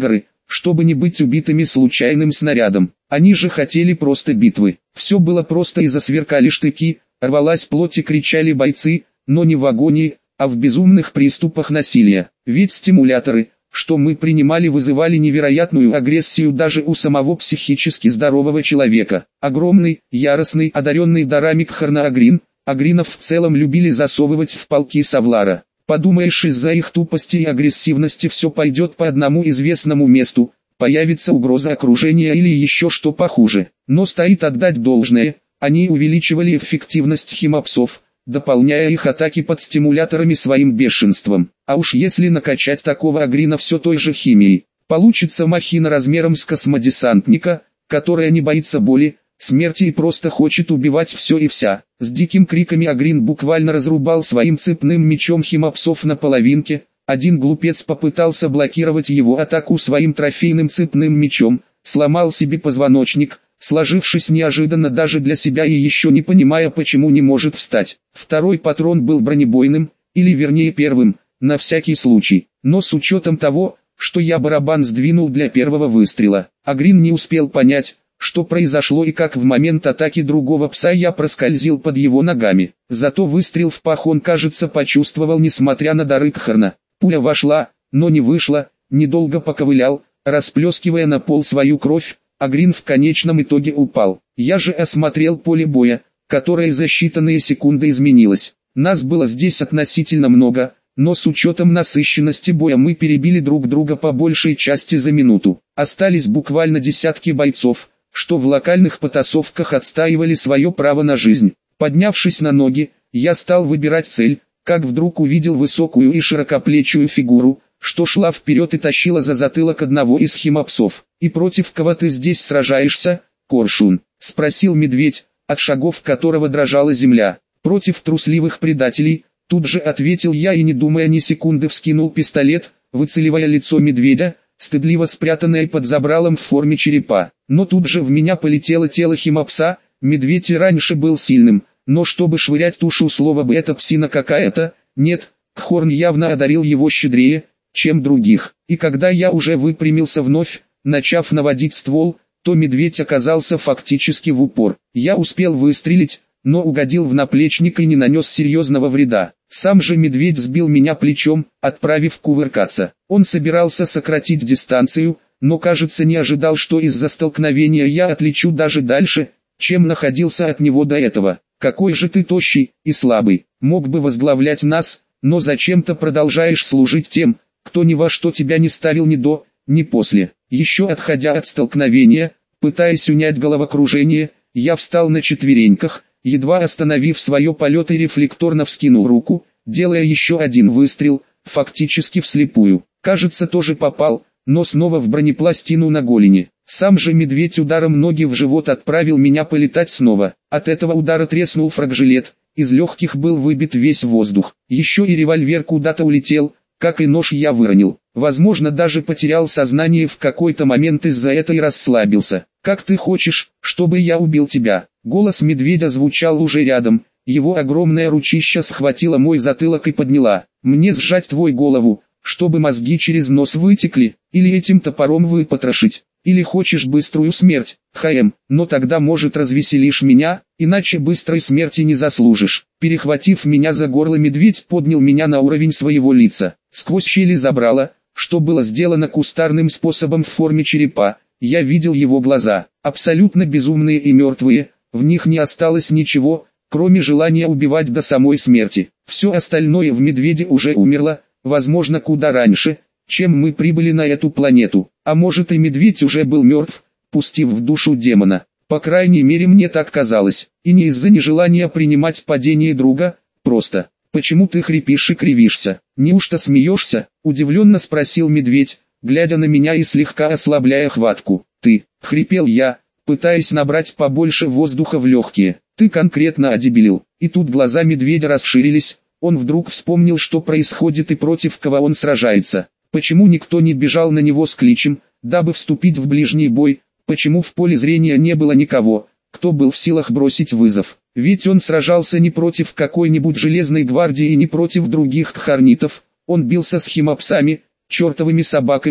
чтобы не быть убитыми случайным снарядом. Они же хотели просто битвы. Все было просто и засверкали штыки, рвалась плоть и кричали бойцы, но не в агонии, а в безумных приступах насилия. Ведь стимуляторы, что мы принимали, вызывали невероятную агрессию даже у самого психически здорового человека. Огромный, яростный, одаренный дарами Кхарна-Агрин, Агринов в целом любили засовывать в полки Савлара. Подумаешь, из-за их тупости и агрессивности все пойдет по одному известному месту, появится угроза окружения или еще что похуже. Но стоит отдать должное, они увеличивали эффективность химапсов, дополняя их атаки под стимуляторами своим бешенством. А уж если накачать такого Агрина все той же химией, получится махина размером с космодесантника, которая не боится боли, смерти и просто хочет убивать все и вся. С диким криками Агрин буквально разрубал своим цепным мечом химапсов на половинке. Один глупец попытался блокировать его атаку своим трофейным цепным мечом, сломал себе позвоночник, сложившись неожиданно даже для себя и еще не понимая, почему не может встать. Второй патрон был бронебойным, или вернее первым, на всякий случай, но с учетом того, что я барабан сдвинул для первого выстрела. Агрин не успел понять, что произошло и как в момент атаки другого пса я проскользил под его ногами. Зато выстрел в пах он, кажется, почувствовал, несмотря на дары Кхарна. Пуля вошла, но не вышла, недолго поковылял, расплескивая на пол свою кровь. Агрин в конечном итоге упал. Я же осмотрел поле боя, которое за считанные секунды изменилось. Нас было здесь относительно много, но с учетом насыщенности боя мы перебили друг друга по большей части за минуту. Остались буквально десятки бойцов, что в локальных потасовках отстаивали свое право на жизнь. Поднявшись на ноги, я стал выбирать цель, как вдруг увидел высокую и широкоплечую фигуру, что шла вперед и тащила за затылок одного из химапсов. «И против кого ты здесь сражаешься, Коршун?» — спросил медведь, от шагов которого дрожала земля. «Против трусливых предателей», — тут же ответил я и, не думая ни секунды, вскинул пистолет, выцеливая лицо медведя, стыдливо спрятанное под забралом в форме черепа. Но тут же в меня полетело тело химапса. Медведь и раньше был сильным, но чтобы швырять тушу, слово бы это псина какая-то, нет, Кхорн явно одарил его щедрее, чем других. И когда я уже выпрямился вновь, начав наводить ствол, то медведь оказался фактически в упор. Я успел выстрелить, но угодил в наплечник и не нанес серьезного вреда. Сам же медведь сбил меня плечом, отправив кувыркаться. Он собирался сократить дистанцию, но, кажется, не ожидал, что из-за столкновения я отлечу даже дальше, чем находился от него до этого. «Какой же ты тощий и слабый, мог бы возглавлять нас, но зачем-то продолжаешь служить тем, кто ни во что тебя не ставил ни до, ни после». Еще отходя от столкновения, пытаясь унять головокружение, я встал на четвереньках, едва остановив свое полет и рефлекторно вскинул руку, делая еще один выстрел, фактически вслепую. Кажется, тоже попал, но снова в бронепластину на голени. Сам же медведь ударом ноги в живот отправил меня полетать снова. От этого удара треснул фрагжилет, из легких был выбит весь воздух. Еще и револьвер куда-то улетел, как и нож я выронил. Возможно, даже потерял сознание в какой-то момент из-за этого и расслабился. «Как ты хочешь, чтобы я убил тебя?» Голос медведя звучал уже рядом, его огромное ручище схватило мой затылок и подняла. «Мне сжать твой голову, чтобы мозги через нос вытекли, или этим топором выпотрошить? Или хочешь быструю смерть, но тогда, может, развеселишь меня, иначе быстрой смерти не заслужишь». Перехватив меня за горло, медведь поднял меня на уровень своего лица. Сквозь щели забрала, что было сделано кустарным способом в форме черепа, я видел его глаза, абсолютно безумные и мертвые, в них не осталось ничего, кроме желания убивать до самой смерти. Все остальное в медведе уже умерло, возможно, куда раньше, чем мы прибыли на эту планету. А может, и медведь уже был мертв, пустив в душу демона. По крайней мере, мне так казалось. И не из-за нежелания принимать падение друга, просто. «Почему ты хрипишь и кривишься? Неужто смеешься?» — удивленно спросил медведь, глядя на меня и слегка ослабляя хватку. «Ты», — хрипел я, пытаясь набрать побольше воздуха в легкие. «Ты конкретно одебелил». И тут глаза медведя расширились, он вдруг вспомнил, что происходит и против кого он сражается. Почему никто не бежал на него с кличем, дабы вступить в ближний бой? Почему в поле зрения не было никого, кто был в силах бросить вызов? Ведь он сражался не против какой-нибудь железной гвардии и не против других кхарнитов, он бился с химапсами, чертовыми собаками,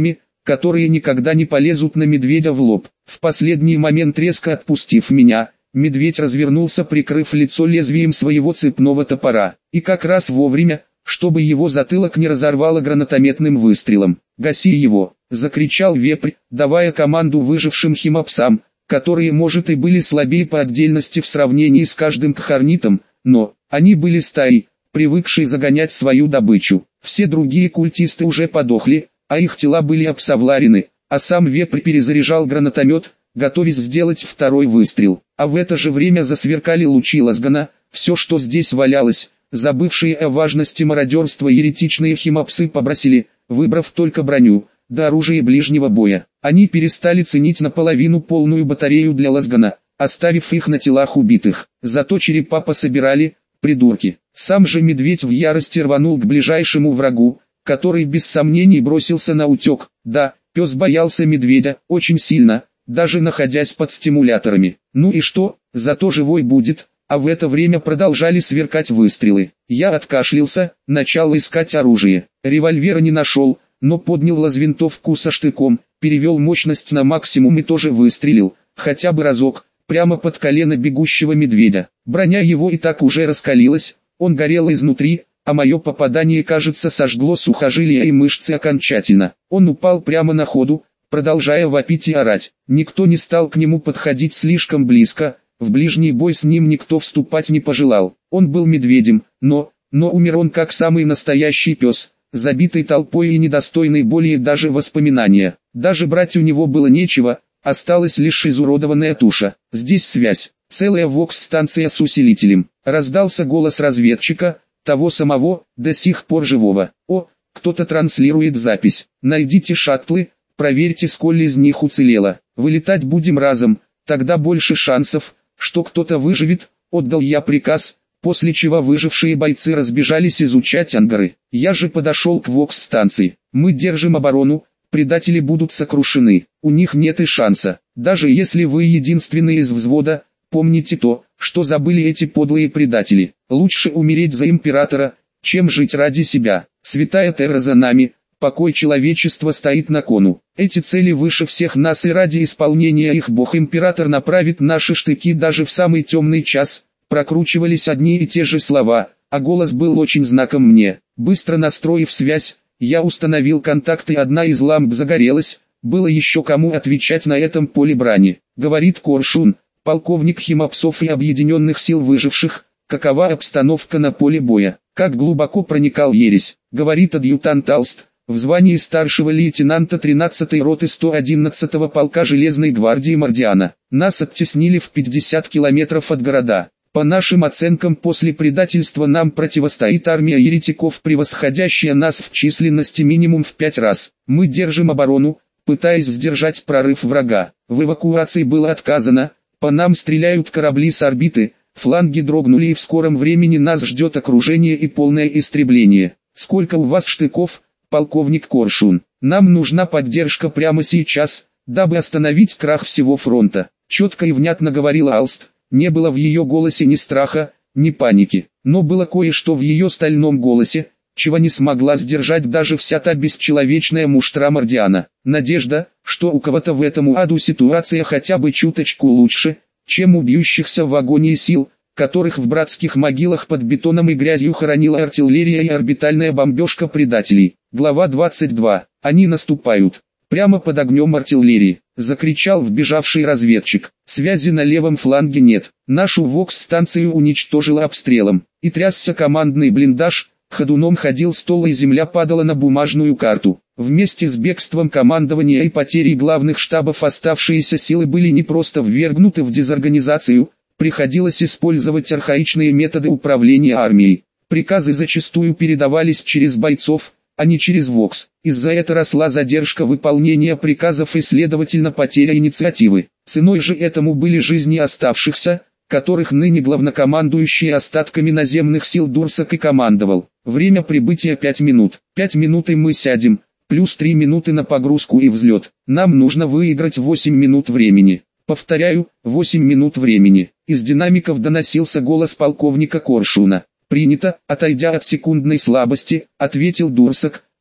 которые никогда не полезут на медведя в лоб. В последний момент резко отпустив меня, медведь развернулся, прикрыв лицо лезвием своего цепного топора. И как раз вовремя, чтобы его затылок не разорвало гранатометным выстрелом. «Гаси его!» — закричал вепрь, давая команду выжившим химапсам, которые, может, и были слабее по отдельности в сравнении с каждым кхарнитом, но они были стаей, привыкшей загонять свою добычу. Все другие культисты уже подохли, а их тела были обсавларены, а сам вепрь перезаряжал гранатомет, готовясь сделать второй выстрел. А в это же время засверкали лучи лазгана. Все, что здесь валялось, забывшие о важности мародерства еретичные химапсы побросили, выбрав только броню, да оружие ближнего боя. Они перестали ценить наполовину полную батарею для лазгана, оставив их на телах убитых. Зато черепа пособирали, придурки. Сам же медведь в ярости рванул к ближайшему врагу, который без сомнений бросился на утек. Да, пес боялся медведя, очень сильно, даже находясь под стимуляторами. Ну и что, зато живой будет. А в это время продолжали сверкать выстрелы. Я откашлялся, начал искать оружие. Револьвера не нашел, но поднял лазвинтовку со штыком, перевел мощность на максимум и тоже выстрелил, хотя бы разок, прямо под колено бегущего медведя. Броня его и так уже раскалилась, он горел изнутри, а мое попадание, кажется, сожгло сухожилия и мышцы окончательно. Он упал прямо на ходу, продолжая вопить и орать. Никто не стал к нему подходить слишком близко. В ближний бой с ним никто вступать не пожелал. Он был медведем, но умер он как самый настоящий пес, забитый толпой и недостойный более даже воспоминания. Даже брать у него было нечего, осталась лишь изуродованная туша. Здесь связь, целая вокс-станция с усилителем. Раздался голос разведчика, того самого, до сих пор живого. О, кто-то транслирует запись. Найдите шаттлы, проверьте, сколь из них уцелело. Вылетать будем разом, тогда больше шансов, что кто-то выживет. Отдал я приказ, после чего выжившие бойцы разбежались изучать ангары. Я же подошел к вокс-станции. Мы держим оборону, предатели будут сокрушены, у них нет и шанса. Даже если вы единственный из взвода, помните то, что забыли эти подлые предатели. Лучше умереть за императора, чем жить ради себя. Святая Терра за нами, покой человечества стоит на кону. Эти цели выше всех нас, и ради исполнения их Бог-император направит наши штыки даже в самый темный час. Прокручивались одни и те же слова, а голос был очень знаком мне. Быстро настроив связь, я установил контакт, и одна из ламп загорелась. Было еще кому отвечать на этом поле брани. Говорит Коршун, полковник химапсов и объединенных сил выживших. Какова обстановка на поле боя? Как глубоко проникал ересь? Говорит адъютант Алст, в звании старшего лейтенанта 13-й роты 111-го полка Железной гвардии Мардиана. Нас оттеснили в 50 километров от города. По нашим оценкам, после предательства нам противостоит армия еретиков, превосходящая нас в численности минимум в 5 раз. Мы держим оборону, пытаясь сдержать прорыв врага. В эвакуации было отказано, по нам стреляют корабли с орбиты, фланги дрогнули, и в скором времени нас ждет окружение и полное истребление. Сколько у вас штыков, полковник Коршун? Нам нужна поддержка прямо сейчас, дабы остановить крах всего фронта. Четко и внятно говорила Алст. Не было в ее голосе ни страха, ни паники, но было кое-что в ее стальном голосе, чего не смогла сдержать даже вся та бесчеловечная муштра Мардиана. Надежда, что у кого-то в этом аду ситуация хотя бы чуточку лучше, чем у бьющихся в агонии сил, которых в братских могилах под бетоном и грязью хоронила артиллерия и орбитальная бомбежка предателей. Глава 22. Они наступают. Прямо под огнем артиллерии, закричал вбежавший разведчик. Связи на левом фланге нет. Нашу вокс-станцию уничтожило обстрелом. И трясся командный блиндаж, ходуном ходил стол, и земля падала на бумажную карту. Вместе с бегством командования и потерей главных штабов оставшиеся силы были не просто ввергнуты в дезорганизацию, приходилось использовать архаичные методы управления армией. Приказы зачастую передавались через бойцов, а не через ВОКС. Из-за этого росла задержка выполнения приказов и, следовательно, потеря инициативы. Ценой же этому были жизни оставшихся, которых ныне главнокомандующий остатками наземных сил Дурсак и командовал. Время прибытия 5 минут. 5 минут и мы сядем, плюс 3 минуты на погрузку и взлет. Нам нужно выиграть 8 минут времени. Повторяю, 8 минут времени. Из динамиков доносился голос полковника Коршуна. «Принято», отойдя от секундной слабости, ответил Дурсак,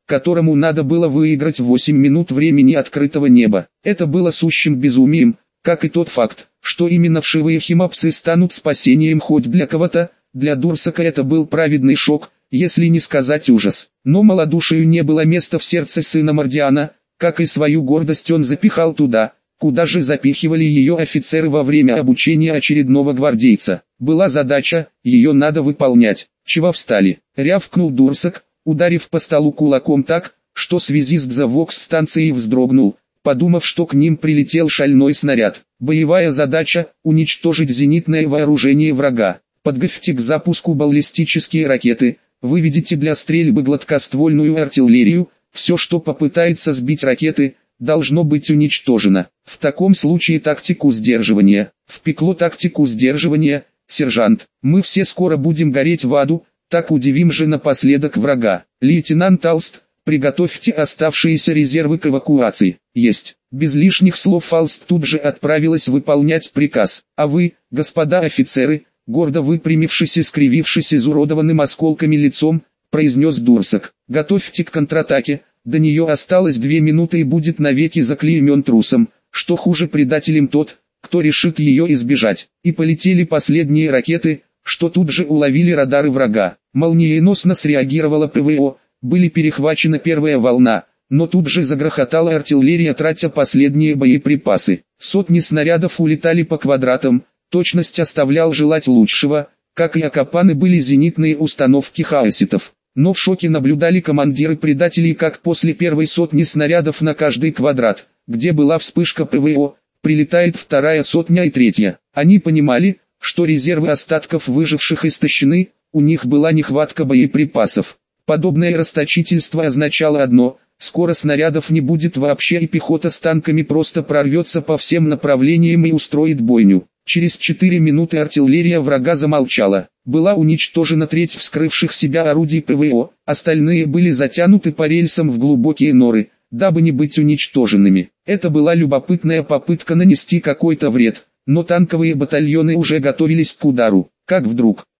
которому надо было выиграть 8 минут времени открытого неба. Это было сущим безумием, как и тот факт, что именно вшивые химапсы станут спасением хоть для кого-то. Для Дурсака это был праведный шок, если не сказать ужас. Но малодушию не было места в сердце сына Мардиана, как и свою гордость он запихал туда, куда же запихивали ее офицеры во время обучения очередного гвардейца. Была задача, ее надо выполнять. Чего встали? Рявкнул Дурсак, ударив по столу кулаком так, что связист за вокс-станцией вздрогнул, подумав, что к ним прилетел шальной снаряд. Боевая задача – уничтожить зенитное вооружение врага. Подготовьте к запуску баллистические ракеты, выведите для стрельбы гладкоствольную артиллерию, все, что попытается сбить ракеты, должно быть уничтожено. В таком случае тактику сдерживания. Впекло тактику сдерживания, сержант. Мы все скоро будем гореть в аду, так удивим же напоследок врага. Лейтенант Алст, приготовьте оставшиеся резервы к эвакуации. Есть. Без лишних слов Алст тут же отправилась выполнять приказ. А вы, господа офицеры, гордо выпрямившись и скривившись изуродованным осколками лицом, произнес Дурсак. Готовьте к контратаке, до нее осталось 2 минуты и будет навеки заклеймен трусом, что хуже предателем тот, кто решит ее избежать. И полетели последние ракеты, что тут же уловили радары врага. Молниеносно среагировала ПВО, были перехвачена первая волна, но тут же загрохотала артиллерия, тратя последние боеприпасы. Сотни снарядов улетали по квадратам, точность оставлял желать лучшего, как и окопаны были зенитные установки хаоситов. Но в шоке наблюдали командиры предателей, как после первой сотни снарядов на каждый квадрат, где была вспышка ПВО, прилетает вторая сотня и третья. Они понимали, что резервы остатков выживших истощены, у них была нехватка боеприпасов. Подобное расточительство означало одно – скоро снарядов не будет вообще, и пехота с танками просто прорвется по всем направлениям и устроит бойню. Через 4 минуты артиллерия врага замолчала. Была уничтожена треть вскрывших себя орудий ПВО, остальные были затянуты по рельсам в глубокие норы, дабы не быть уничтоженными. Это была любопытная попытка нанести какой-то вред, но танковые батальоны уже готовились к удару. Как вдруг